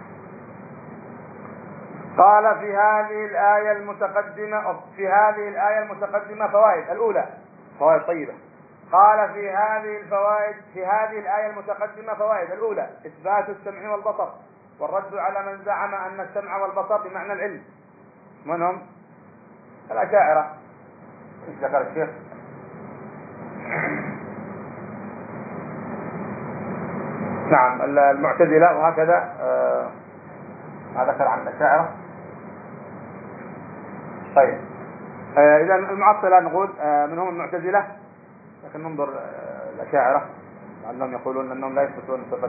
قال في هذه الآية المتقدمة في هذه الآية المتقدمة فوائد. الأولى فوائد طيبة. قال في هذه الفوائد في هذه الآية المتقدمة فوائد. الأولى إثبات السمع والبصر والرد على من زعم أن السمع والبصر بمعنى العلم. من هم؟ الأشاعرة. ايش ذكر الشيخ؟ نعم المعتزلة وهكذا آه ما ذكر عن الأشاعرة. طيب آه إذا المعطلة نقول آه منهم المعتزلة، لكن ننظر آه الأشاعرة لأنهم يقولون أنهم لا يثبتون صفة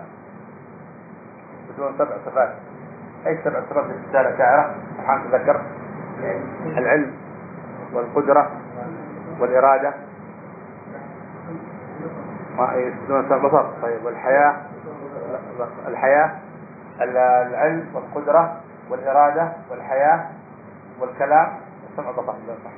يثبتون سبع صفات. أي سبع صفات في الأشاعرة؟ الحين تذكر العلم والقدرة والإرادة ما يثبتون سبع بصر. طيب والحياة الحياة العلم والقدرة والإرادة والحياة والكلام والسمع والبصر.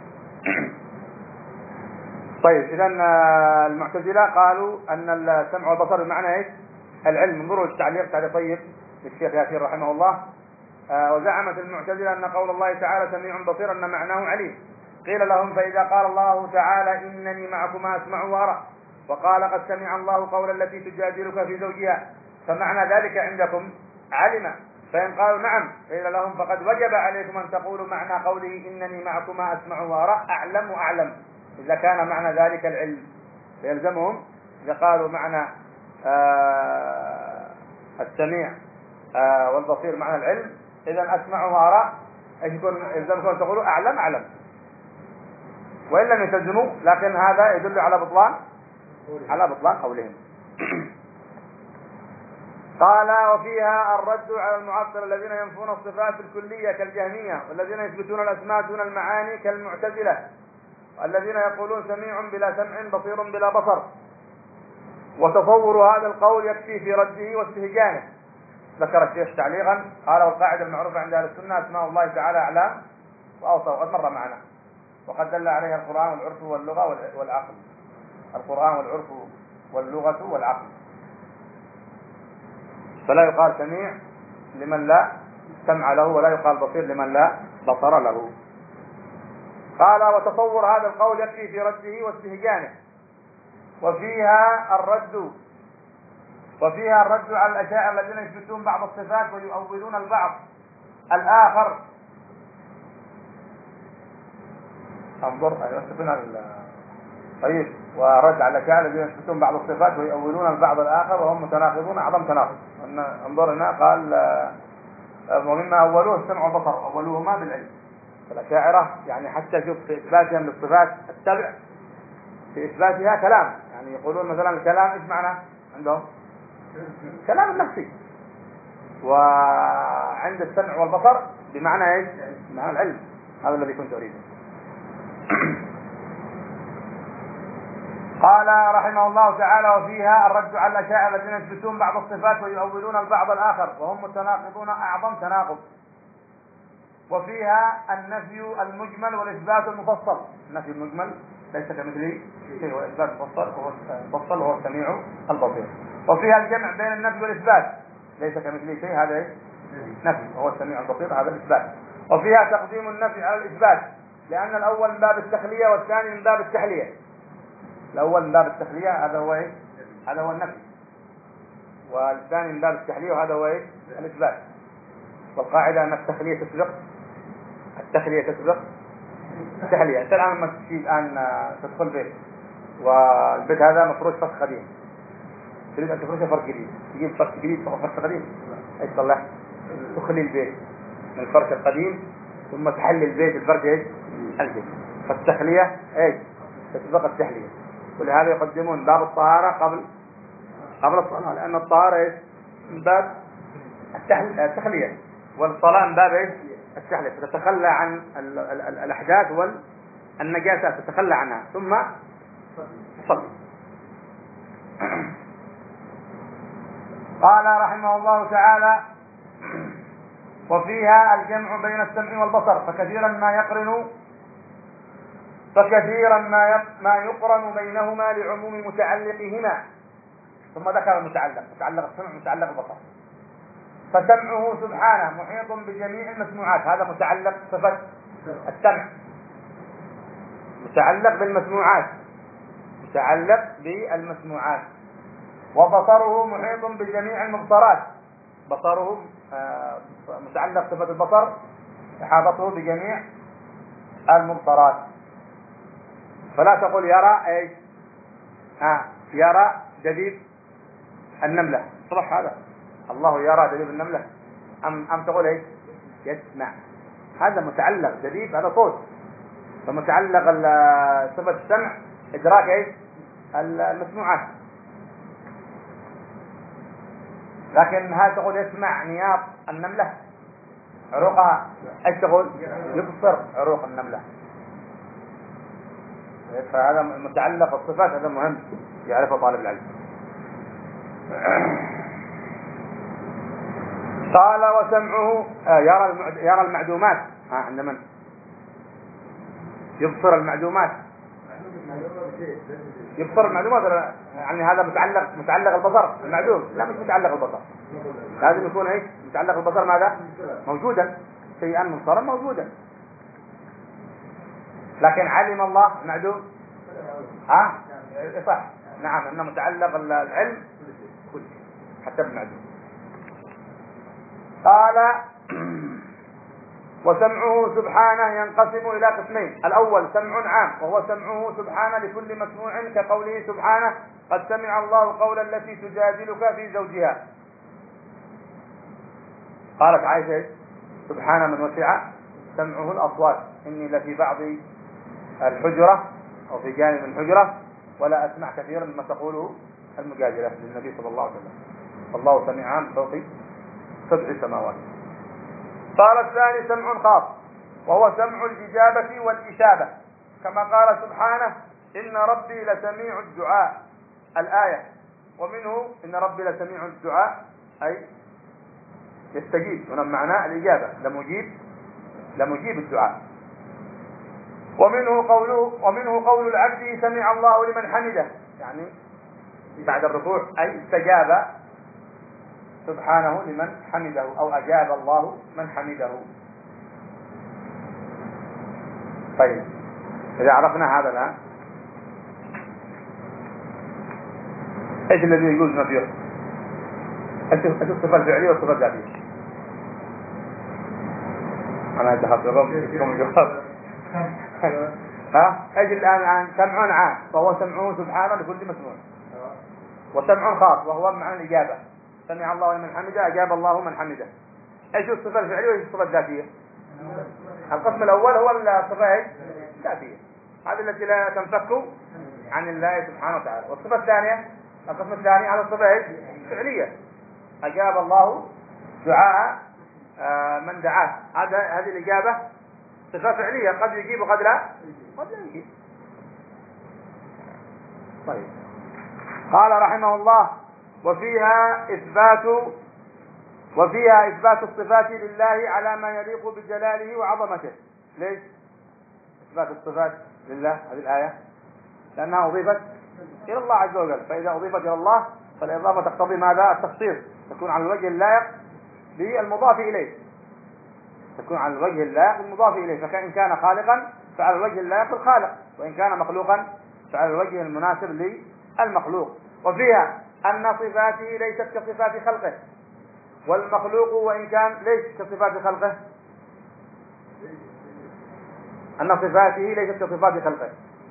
طيب إذا المعتزلة قالوا أن السمع والبصر بمعنى إيش؟ العلم. انظروا التعليق تعليق طيب للشيخ ياسين رحمه الله. آه وزعمت المعتزلة أن قول الله تعالى سميع بصير أن معناه عليم. قيل لهم فإذا قال الله تعالى إنني معكما أسمع وأرى، وقال قد سمع الله قول التي تجادلك في زوجها، فمعنى ذلك عندكم علم. فإن قالوا نعم قيل لهم فقد وجب عليكم أن تقولوا معنى قوله إنني معكما أسمع وأرى أعلم وأعلم، إذا كان معنى ذلك العلم. فيلزمهم إذا قالوا معنى آه السميع آه والبصير معنى العلم، إذا أسمع وأرى يكون يلزمكم أن تقولوا أعلم أعلم، وإن لم يلتزموا لكن هذا يدل على بطلان على بطلان قولهم. قال وفيها الرد على المعطلة الذين ينفون الصفات الكلية كالجهمية، والذين يثبتون الأسماء دون المعاني كالمعتزلة، والذين يقولون سميع بلا سمع بصير بلا بصر. وتصور هذا القول يكفي في رده واستهجانه. ذكر الشيخ تعليقا قال والقاعدة المعروفة عند أهل السنة أسماء الله تعالى أعلام وأوصى، وقد مر معنا وقد دل عليها القرآن والعرف واللغة والعقل. القرآن والعرف واللغة والعقل، فلا يقال سميع لمن لا سمع له، ولا يقال بصير لمن لا بصر له. قال وتصور هذا القول يكفي في رده واستهجانه. وفيها الرد وفيها الرد على الأشاعرة الذين يثبتون بعض الصفات ويؤولون البعض الآخر. انظر طيب ورد على الأشاعرة الذين يثبتون بعض الصفات ويؤولون البعض الآخر وهم متناقضون أعظم تناقض. انظر هنا قال ومما أولوه السمع والبصر أولوهما بالعلم. الأشاعرة يعني حتى شوف في إثباتهم للصفات التبع في إثباتها كلام، يعني يقولون مثلا الكلام إيش معنى عندهم؟ كلام النفسي. وعند السمع والبصر بمعنى إيش؟ بمعنى العلم. هذا الذي كنت أريده. قال رحمه الله تعالى وفيها الرد على الأشاعرة الذين يثبتون بعض الصفات ويؤولون البعض الآخر وهم متناقضون أعظم تناقض. وفيها النفي المجمل والإثبات المفصل. النفي المجمل ليس كمثله شيء، وإثبات مفصل وهو مفصل وهو السميع البصير. وفيها الجمع بين النفي والإثبات، ليس كمثله شيء هذا نفي وهو السميع البصير هذا الإثبات. وفيها تقديم النفي على الإثبات، لأن الأول من باب التخلية والثاني من باب التحلية. الأول من باب التخلية هذا هو إيه؟ هذا هو النفي، والثاني من باب التحلية وهذا هو إيه؟ الإثبات. والقاعدة أن التخلية تسبق التخلية تسبق التحلية. أنت الآن لما تجي الآن تدخل بيت والبيت هذا مفروش فرش قديم، تريد أن تفرشه فرش جديد، تجيب فرش جديد فوق فرش قديم، إيش صلح؟ تخلي البيت من الفرش القديم ثم تحلي البيت الفرش إيش؟ الجديد. فالتخلية إيش؟ تسبق التحلية. ولهذا يقدمون باب الطهارة قبل قبل الصلاة، لأن الطهارة إيش؟ من باب التخلية، والصلاة من باب إيش؟ التحلية. فتتخلى عن ال ال ال الأحداث والنجاسات، تتخلى عنها ثم تصلي. قال رحمه الله تعالى: وفيها الجمع بين السمع والبصر، فكثيرا ما يقرن فكثيرا ما ما يقرن بينهما لعموم متعلقهما. ثم ذكر المتعلق، متعلق السمع متعلق البصر. فسمعه سبحانه محيط بجميع المسموعات، هذا متعلق صفة السمع، متعلق بالمسموعات، متعلق بالمسموعات. وبصره محيط بجميع المبصرات، بصره متعلق صفة البصر، إحاطته بجميع المبصرات. فلا تقول يرى ايش؟ ها يرى دبيب النملة، صح هذا؟ الله يرى دبيب النملة، أم أم تقول ايش؟ يسمع. هذا متعلق دبيب، هذا صوت، فمتعلق صفة السمع إدراك ايش؟ المسموعات. لكن هل تقول يسمع نياط النملة عروقها؟ ايش تقول؟ يبصر عروق النملة. فهذا متعلق الصفات، هذا مهم يعرفه طالب العلم. قال: وسمعه يرى يرى المعدومات. ها عند من؟ يبصر المعدومات، يبصر المعدومات، يعني هذا متعلق متعلق البصر المعدوم؟ لا، مش متعلق البصر، لازم يكون ايش؟ متعلق البصر ماذا؟ موجودا، شيئا مبصرا موجودا. لكن علم الله معدوم؟ ها أه؟ صح، نعم، انه متعلق العلم كل شيء حتى بالمعدوم. قال: وسمعه سبحانه ينقسم إلى قسمين: الأول سمع عام، وهو سمعه سبحانه لكل مسموع، كقوله سبحانه: قد سمع الله قول التي تجادلك في زوجها. قالت عائشة: سبحان من وسع سمعه الأصوات، إني لفي بعض الحجرة أو في جانب الحجرة ولا أسمع كثيرا مما تقوله المجادلة للنبي صلى الله عليه وسلم. والله سميعان فوق سبع سماوات. قال: الثاني سمع خاص، وهو سمع الإجابة والإشابة، كما قال سبحانه: إن ربي لسميع الدعاء، الآية. ومنه إن ربي لسميع الدعاء أي يستجيب، هنا معناه الإجابة، لمجيب لمجيب الدعاء. ومنه قوله ومنه قول العبد سمع الله لمن حمده، يعني بعد الركوع، أي استجاب سبحانه لمن حمده، أو أجاب الله من حمده. طيب، إذا عرفنا هذا الآن، إيش الذي يجوز نفيه؟ الصفة الفعلية والصفة الذاتية. أنا دخلت لكم جواب. ها ايش الآن؟ عن سمع عام، وهو سمعه سبحانه لكل مسموع. وسمع خاص، وهو معنى الإجابة، سمع الله لمن حمده، أجاب الله من حمده. ايش الصفة الفعلية وايش الصفة الذاتية؟ القسم الأول هو الصفة الذاتية، هذه التي لا تنفك عن الله سبحانه وتعالى. والصفة الثانية، القسم الثاني على الصفة الفعلية، أجاب الله دعاء من دعاه، هذا هذه الإجابة صفة فعلية، قد يجيب وقد لا قد لا يجيب. طيب، قال رحمه الله: وفيها إثبات وفيها إثبات الصفات لله على ما يليق بجلاله وعظمته. ليش إثبات الصفات لله؟ هذه الآية لأنها أضيفت إلى الله عز وجل. فإذا أضيفت إلى الله فالإضافة تقتضي ماذا؟ التخصيص، تكون على الوجه اللائق بالمضاف إليه، تكون على الوجه اللائق بالمضاف إليه. فإن كان خالقا فعلى الوجه اللائق بالخالق، وإن كان مخلوقا فعلى الوجه المناسب للمخلوق. وفيها أن صفاته ليست كصفات خلقه، والمخلوق وإن كان ليس كصفات خلقه، أن صفاته ليست كصفات خلقه،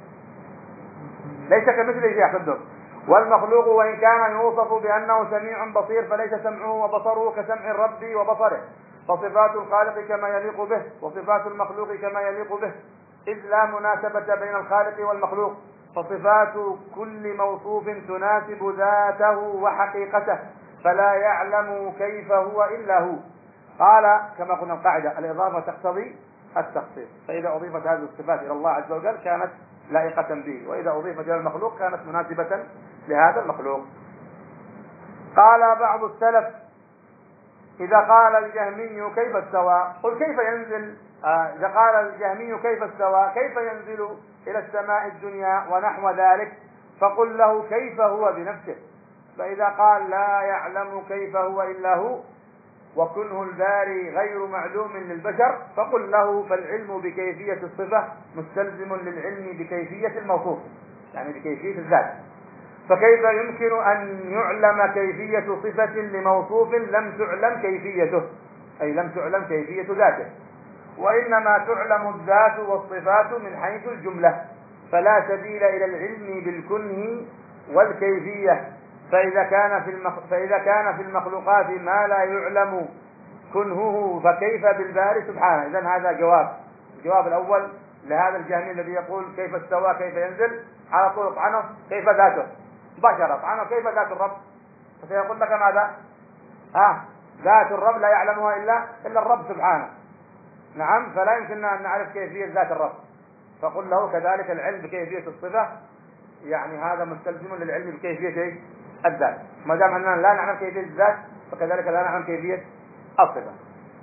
ليس كمثله شيء يحدث. والمخلوق وإن كان يوصف بأنه سميع بصير فليس سمعه وبصره كسمع الرب وبصره، فصفات الخالق كما يليق به وصفات المخلوق كما يليق به، إذ لا مناسبة بين الخالق والمخلوق، فصفات كل موصوف تناسب ذاته وحقيقته، فلا يعلم كيف هو إلا هو. قال كما قلنا القاعدة الإضافة تقتضي التخصيص، فإذا أضيفت هذه الصفات إلى الله عز وجل كانت لائقة به، وإذا أضيفت إلى المخلوق كانت مناسبة لهذا المخلوق. قال بعض السلف إذا قال الجهمي كيف استوى قل كيف ينزل، آه إذا قال الجهمي كيف استوى كيف ينزل إلى السماء الدنيا ونحو ذلك، فقل له كيف هو بنفسه. فإذا قال لا يعلم كيف هو إلا هو وكنه الباري غير معلوم للبشر، فقل له فالعلم بكيفية الصفة مستلزم للعلم بكيفية الموصوف، يعني بكيفية الذات. فكيف يمكن أن يعلم كيفية صفة لموصوف لم تعلم كيفيته، أي لم تعلم كيفية ذاته، وإنما تعلم الذات والصفات من حيث الجملة، فلا سبيل إلى العلم بالكنه والكيفية. فإذا كان في المخ... فإذا كان في المخلوقات ما لا يعلم كنهه فكيف بالباري سبحانه. إذن هذا جواب الجواب الأول لهذا الجهمي الذي يقول كيف استوى كيف ينزل، على طول عنه كيف ذاته بشرت عنه كيف ذات الرب، فسيقول لك ماذا؟ ها ذات الرب لا يعلمها إلا إلا الرب سبحانه. نعم، فلا يمكن أن نعرف كيفية ذات الرب، فقل له كذلك العلم بكيفية الصفة، يعني هذا مستلزم للعلم بكيفية الذات. ما دام أننا لا نعلم كيفية الذات فكذلك لا نعلم كيفية الصفة.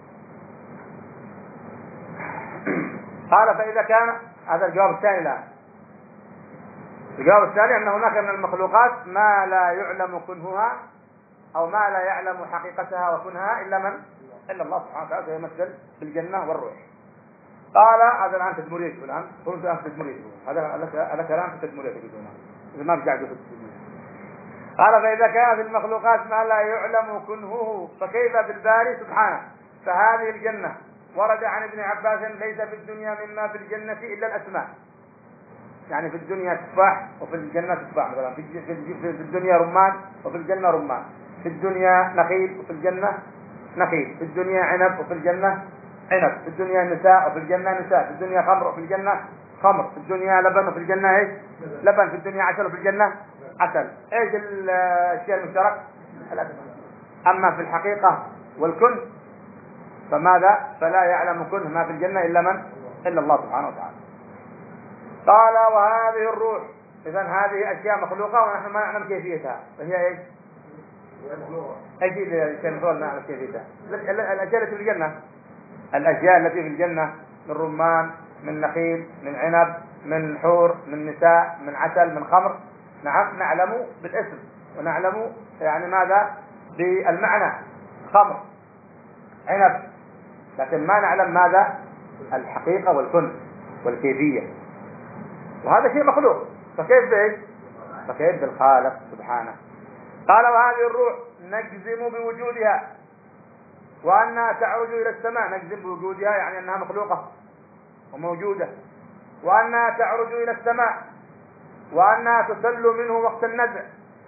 قال فإذا كان، هذا الجواب الثاني الآن. الجواب الثاني أن هناك من المخلوقات ما لا يعلم كنهها أو ما لا يعلم حقيقتها وكنها إلا من إلا الله سبحانه وتعالى، يمثل بالجنة والروح. قال هذا الآن تدمريته، الآن قلت الآن تدمريته، هذا هذا كلام في تدمريته بدونه إذا ما بجعده في التدمير. قال فإذا كان في المخلوقات ما لا يعلم كنهه فكيف بالباري سبحانه. فهذه الجنة ورد عن ابن عباس ليس في الدنيا مما في الجنة إلا الأسماء، يعني في الدنيا تفاح وفي الجنة تفاح، مثلا في الدنيا رمان وفي الجنة رمان، في الدنيا نخيل وفي الجنة نخيل، في الدنيا عنب وفي الجنة عنب، في الدنيا نساء وفي الجنة نساء، في الدنيا خمر وفي الجنة خمر، في الدنيا لبن وفي الجنة ايش؟ لبن، في الدنيا عسل وفي الجنة عسل. ايش الاشياء المشترك؟ الأسماء. اما في الحقيقة والكن فماذا؟ فلا يعلم كنه ما في الجنة الا من؟ الا الله سبحانه وتعالى. قال وهذه الروح، اذا هذه اشياء مخلوقة ونحن ما نعلم كيفيتها، فهي ايش؟ ايش الاشياء المخلوقة ما نعلم كيفيتها؟ الاشياء التي في الجنة، الاشياء التي في الجنة من رمان، من نخيل، من عنب، من حور، من نساء، من عسل، من خمر، نعم نعلم بالاسم ونعلم يعني ماذا؟ بالمعنى، خمر عنب، لكن ما نعلم ماذا؟ الحقيقة والكن والكيفية، وهذا شيء مخلوق، فكيف بايش؟ فكيف بالخالق سبحانه. قال وهذه الروح نجزم بوجودها وأنها تعرج إلى السماء، نجزم بوجودها يعني أنها مخلوقة وموجودة، وأنها تعرج إلى السماء، وأنها تسل منه وقت النزع،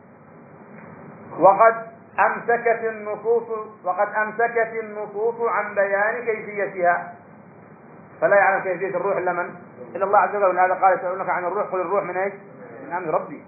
وقد أمسكت النصوص وقد أمسكت النصوص عن بيان كيفيتها، فلا يعلم كيفية الروح إلا من؟ إلا الله عز وجل. ولهذا قال يسألونك عن الروح قل الروح من إيش؟ من أمر ربي.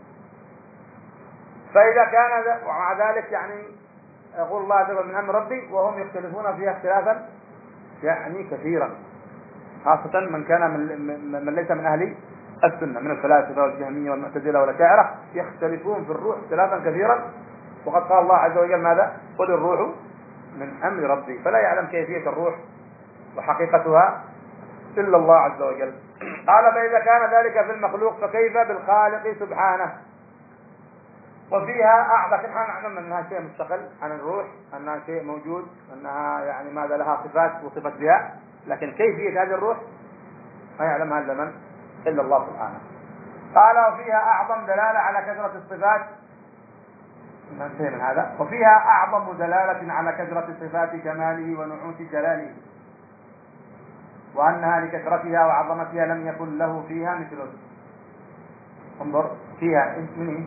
فإذا كان ومع ذلك يعني يقول الله عز وجل من أمر ربي وهم يختلفون فيها اختلافا يعني كثيرا، خاصة من كان من, من ليس من أهل السنة من الفلاسفة والجهمية والمعتزلة والأشاعرة، يختلفون في الروح اختلافا كثيرا، وقد قال الله عز وجل ماذا؟ قل الروح من أمر ربي، فلا يعلم كيفية الروح وحقيقتها إلا الله عز وجل. قال فإذا كان ذلك في المخلوق فكيف بالخالق سبحانه؟ وفيها أعظم، نحن نعلم أنها شيء مستقل عن الروح، أنها شيء موجود، أنها يعني ماذا لها صفات وصفت بها، لكن كيفية هذه الروح ما يعلمها إلا من؟ إلا الله سبحانه. قال وفيها أعظم دلالة على كثرة الصفات، ننتهي من هذا. وفيها أعظم دلالة على كثرة صفات كماله ونعوت جلاله، وأنها لكثرتها وعظمتها لم يكن له فيها مثله. انظر فيها من إيه؟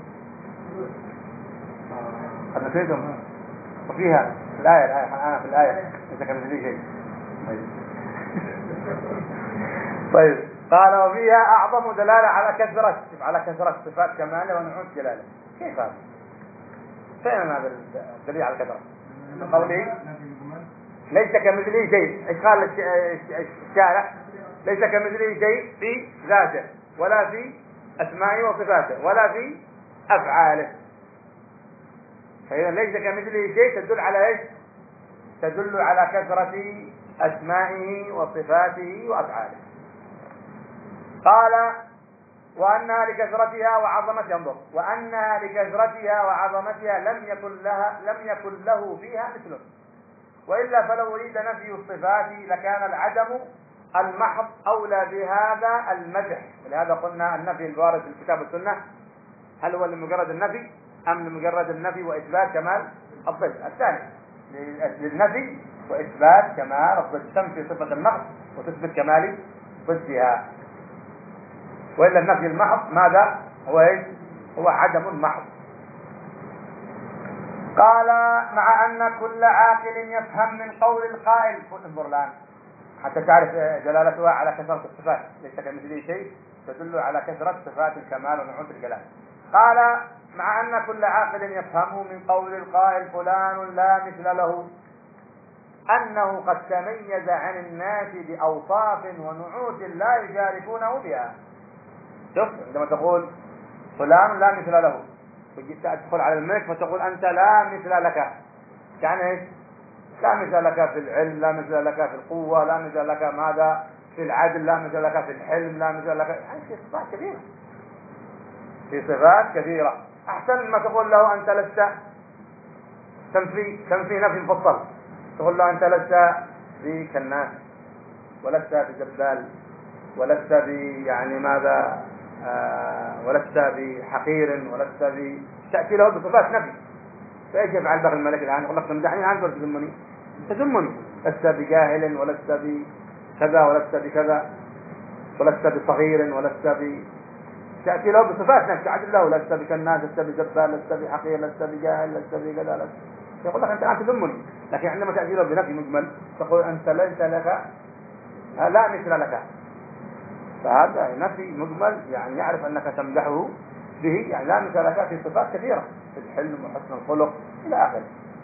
قد نسيتم. وفيها في الآية الآية أنا في الآية ليس كمثله شيء. طيب قال وفيها أعظم دلالة على كثرة على كثرة صفات كماله ونعوت جلاله. كيف هذا؟ فين هذا الدليل على الكثرة؟ من قوله ليس كمثله شيء. ايش قال الشارع؟ ليس كمثله شيء في ذاته ولا في أسمائه وصفاته ولا في أفعاله. فإذا ليس كمثله شيء تدل على ايش؟ تدل على كثرة أسمائه وصفاته وأفعاله. قال وأنها لكثرتها وعظمتها، انظر، وأنها لكثرتها وعظمتها لم يكن لها لم يكن له فيها مثله، وإلا فلو أريد نفي الصفات لكان العدم المحض أولى بهذا المدح. ولهذا قلنا النفي الوارد في الكتاب والسنة هل هو لمجرد النفي أم لمجرد النفي وإثبات كمال الضد؟ الثاني للنفي وإثبات كمال الضد، تنفي صفة النقص وتثبت كمال ضدها. وإلا النفي المحض ماذا هو؟ إيه؟ هو عدم محض. قال مع أن كل عاقل يفهم من قول القائل، انظر الآن حتى تعرف دلالتها على كثرة الصفات، ليس كمثله شيء تدل على كثرة صفات الكمال ونعوت الجلال. قال مع أن كل عاقل يفهم من قول القائل فلان لا مثل له أنه قد تميز عن الناس بأوصاف ونعوت لا يشاركونه بها. شوف عندما تقول فلان لا مثل له، تدخل على الملك فتقول أنت لا مثل لك، يعني ايش؟ لا مثل لك في العلم، لا مثل لك في القوة، لا مثل لك ماذا في العدل، لا مثل لك في الحلم، لا مثل لك، يعني في صفات كثيرة، في صفات كثيرة. أحسن ما تقول له أنت لست، تنفي تنفي نفي مفصل، تقول له أنت لست ذي كالناس، ولست بجبال، ولست ب يعني ماذا آه ولست بحقير، ولست ب تأتي له بصفات نفي. فايش يفعل باقي الملك الآن؟ يقول لك تمدحني أنت ولا تذمني؟ تذمني، لست بجاهل ولست بكذا ولست بكذا ولست بصغير ولست ب تأتي له بصفات نفي، تعدل له لست بكالناس، لست بجبال، لست بحقير، لست بجاهل، لست بكذا، لست. يقول لك أنت الآن تذمني، لكن عندما تأتي له بنفي مجمل تقول أنت ليس لك لا مثل لك، فهذا نفي مجمل يعني يعرف أنك تمدحه به، يعني لا مثل لك في صفات كثيرة في الحلم وحسن الخلق إلى آخره.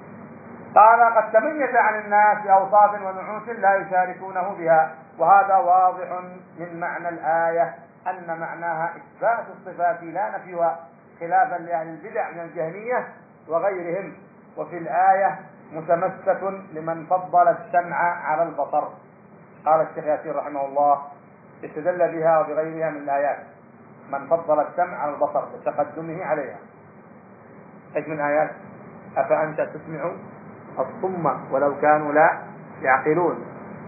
قال قد تميز عن الناس بأوصاف ونعوت لا يشاركونه بها، وهذا واضح من معنى الآية أن معناها إثبات الصفات لا نفيها، خلافا لأهل البدع من الجهمية وغيرهم. وفي الآية متمسك لمن فضل السمع على البصر. قال الشيخ ياسين رحمه الله استدل بها وبغيرها من الآيات من فضل السمع على البصر لتقدمه عليها. ايش من آيات؟ أفأنت تسمع الصم ولو كانوا لا يعقلون،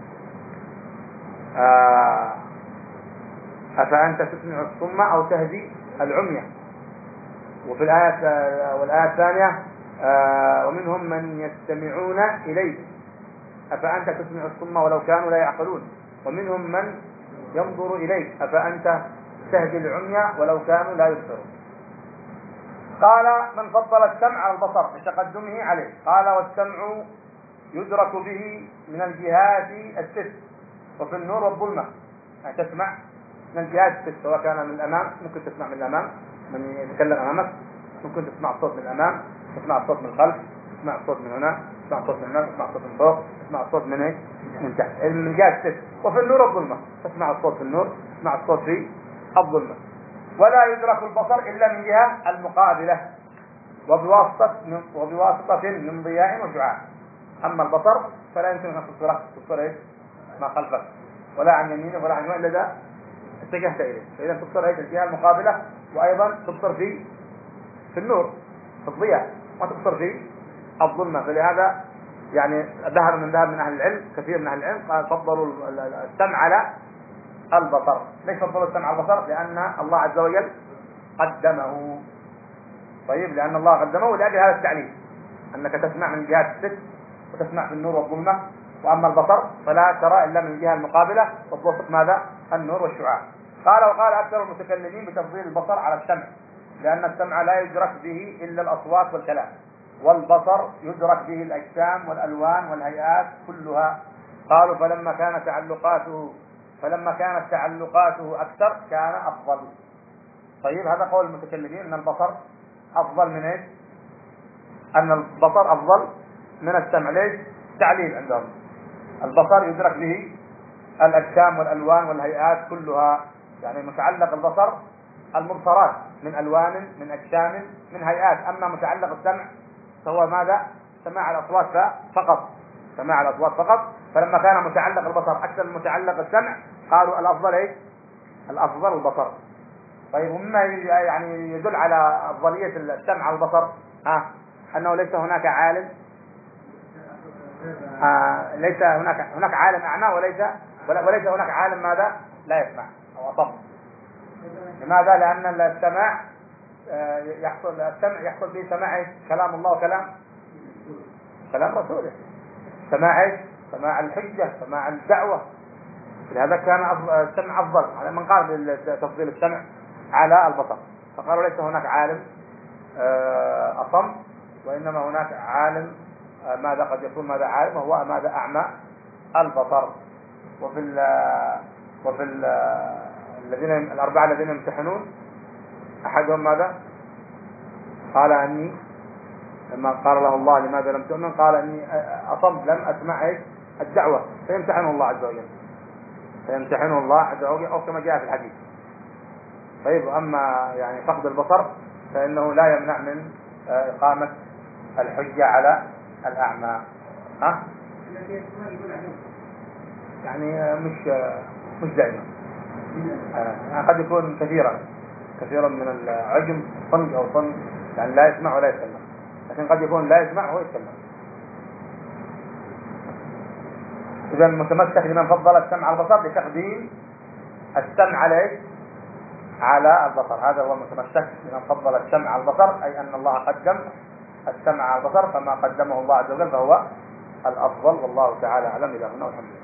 آه أفأنت تسمع الصم أو تهدي العمية. وفي الآية والآية الثانية آه ومنهم من يستمعون إليك أفأنت تسمع الصم ولو كانوا لا يعقلون، ومنهم من ينظر إليك أفأنت تهدي العمية ولو كانوا لا يبصرون. قال من فضل السمع على البصر لتقدمه عليه. قال والسمع يدرك به من الجهات الست وفي النور والظلمة، يعني تسمع من الجهات الست، سواء كان من الأمام ممكن تسمع من الأمام من يتكلم أمامك، ممكن تسمع الصوت من الأمام، تسمع الصوت من الخلف، تسمع الصوت من هنا، تسمع الصوت من هنا، تسمع الصوت من فوق، تسمع الصوت من ايه؟ من تحت، من الجهات الست. وفي النور والظلمة تسمع الصوت في النور، تسمع الصوت في الظلمة. ولا يدرك البصر إلا من جهة المقابلة وبواسطة وبواسطة من ضياء وشعاع. أما البصر فلا يمكن أن تبصره، تبصر إيش؟ ما خلفك، ولا عن يمينه ولا عن يمينه إلا إذا اتجهت إليه. فإذا تبصر هيك الجهة المقابلة، وأيضا تبصر في في النور في الضياء، ما تبصر في الظلمة. فلهذا يعني ذهب من ذهب من أهل العلم، كثير من أهل العلم قال فضلوا السمع على البصر. ليش فضلوا السمع على البصر؟ لأن الله عز وجل قدمه. طيب، لأن الله قدمه ولأجل هذا التعليل، أنك تسمع من الجهات الست وتسمع في النور والظلمة، وأما البصر فلا ترى إلا من الجهة المقابلة وتوافق ماذا؟ النور والشعاع. قال وقال أكثر المتكلمين بتفضيل البصر على السمع، لأن السمع لا يدرك به إلا الأصوات والكلام، والبصر يدرك به الأجسام والألوان والهيئات كلها. قالوا فلما كان تعلقاته فلما كانت تعلقاته أكثر كان أفضل. طيب، هذا قول المتكلمين أن البصر أفضل من إيش؟ أن البصر أفضل من السمع. ليش؟ تعليل عندهم. البصر يدرك به الأجسام والألوان والهيئات كلها، يعني متعلق البصر المبصرات من ألوان من أجسام من هيئات. أما متعلق السمع فهو ماذا؟ سماع الأصوات فقط، سماع الأصوات فقط. فلما كان متعلق البصر أكثر من متعلق السمع قالوا الأفضل إيش؟ الأفضل البصر. طيب، ومما يعني يدل على أفضلية السمع على البصر ها أنه ليس هناك عالم آه ليس هناك هناك عالم أعمى وليس وليس هناك عالم ماذا؟ لا يسمع أو أصم. لماذا؟ لأن السماع آه يحصل السمع يحصل به سماع كلام الله وكلام كلام رسوله، سماع سماع الحجة، سماع الدعوة. لهذا كان السمع أفضل على من قال بتفضيل السمع على البصر. فقالوا ليس هناك عالم أصم، وإنما هناك عالم ماذا قد يكون ماذا عالم وهو ماذا أعمى البصر. وفي ال وفي ال الذين الأربعة الذين يمتحنون أحدهم ماذا قال؟ أني لما قال له الله لماذا لم تؤمن قال أني أصم لم أسمع الدعوة. فيمتحنه الله عز وجل فيمتحنه الله عز وجل أو كما جاء في الحديث. طيب، أما يعني فقد البصر فإنه لا يمنع من إقامة الحجة على الأعمى. ها؟ يعني مش مش دائما، يعني قد يكون كثيرا كثيرا من العجم صنج أو صنج، يعني لا يسمع ولا يتكلم، لكن قد يكون لا يسمع وهو يتكلم. إذا المتمسك لمن فضل السمع على البصر لتقديم السمع عليه على البصر. هذا هو المتمسك لمن فضل السمع على البصر، أي أن الله قدم السمع على البصر، فما قدمه الله عز وجل فهو الأفضل. والله تعالى أعلم. إلى هنا والحمد لله.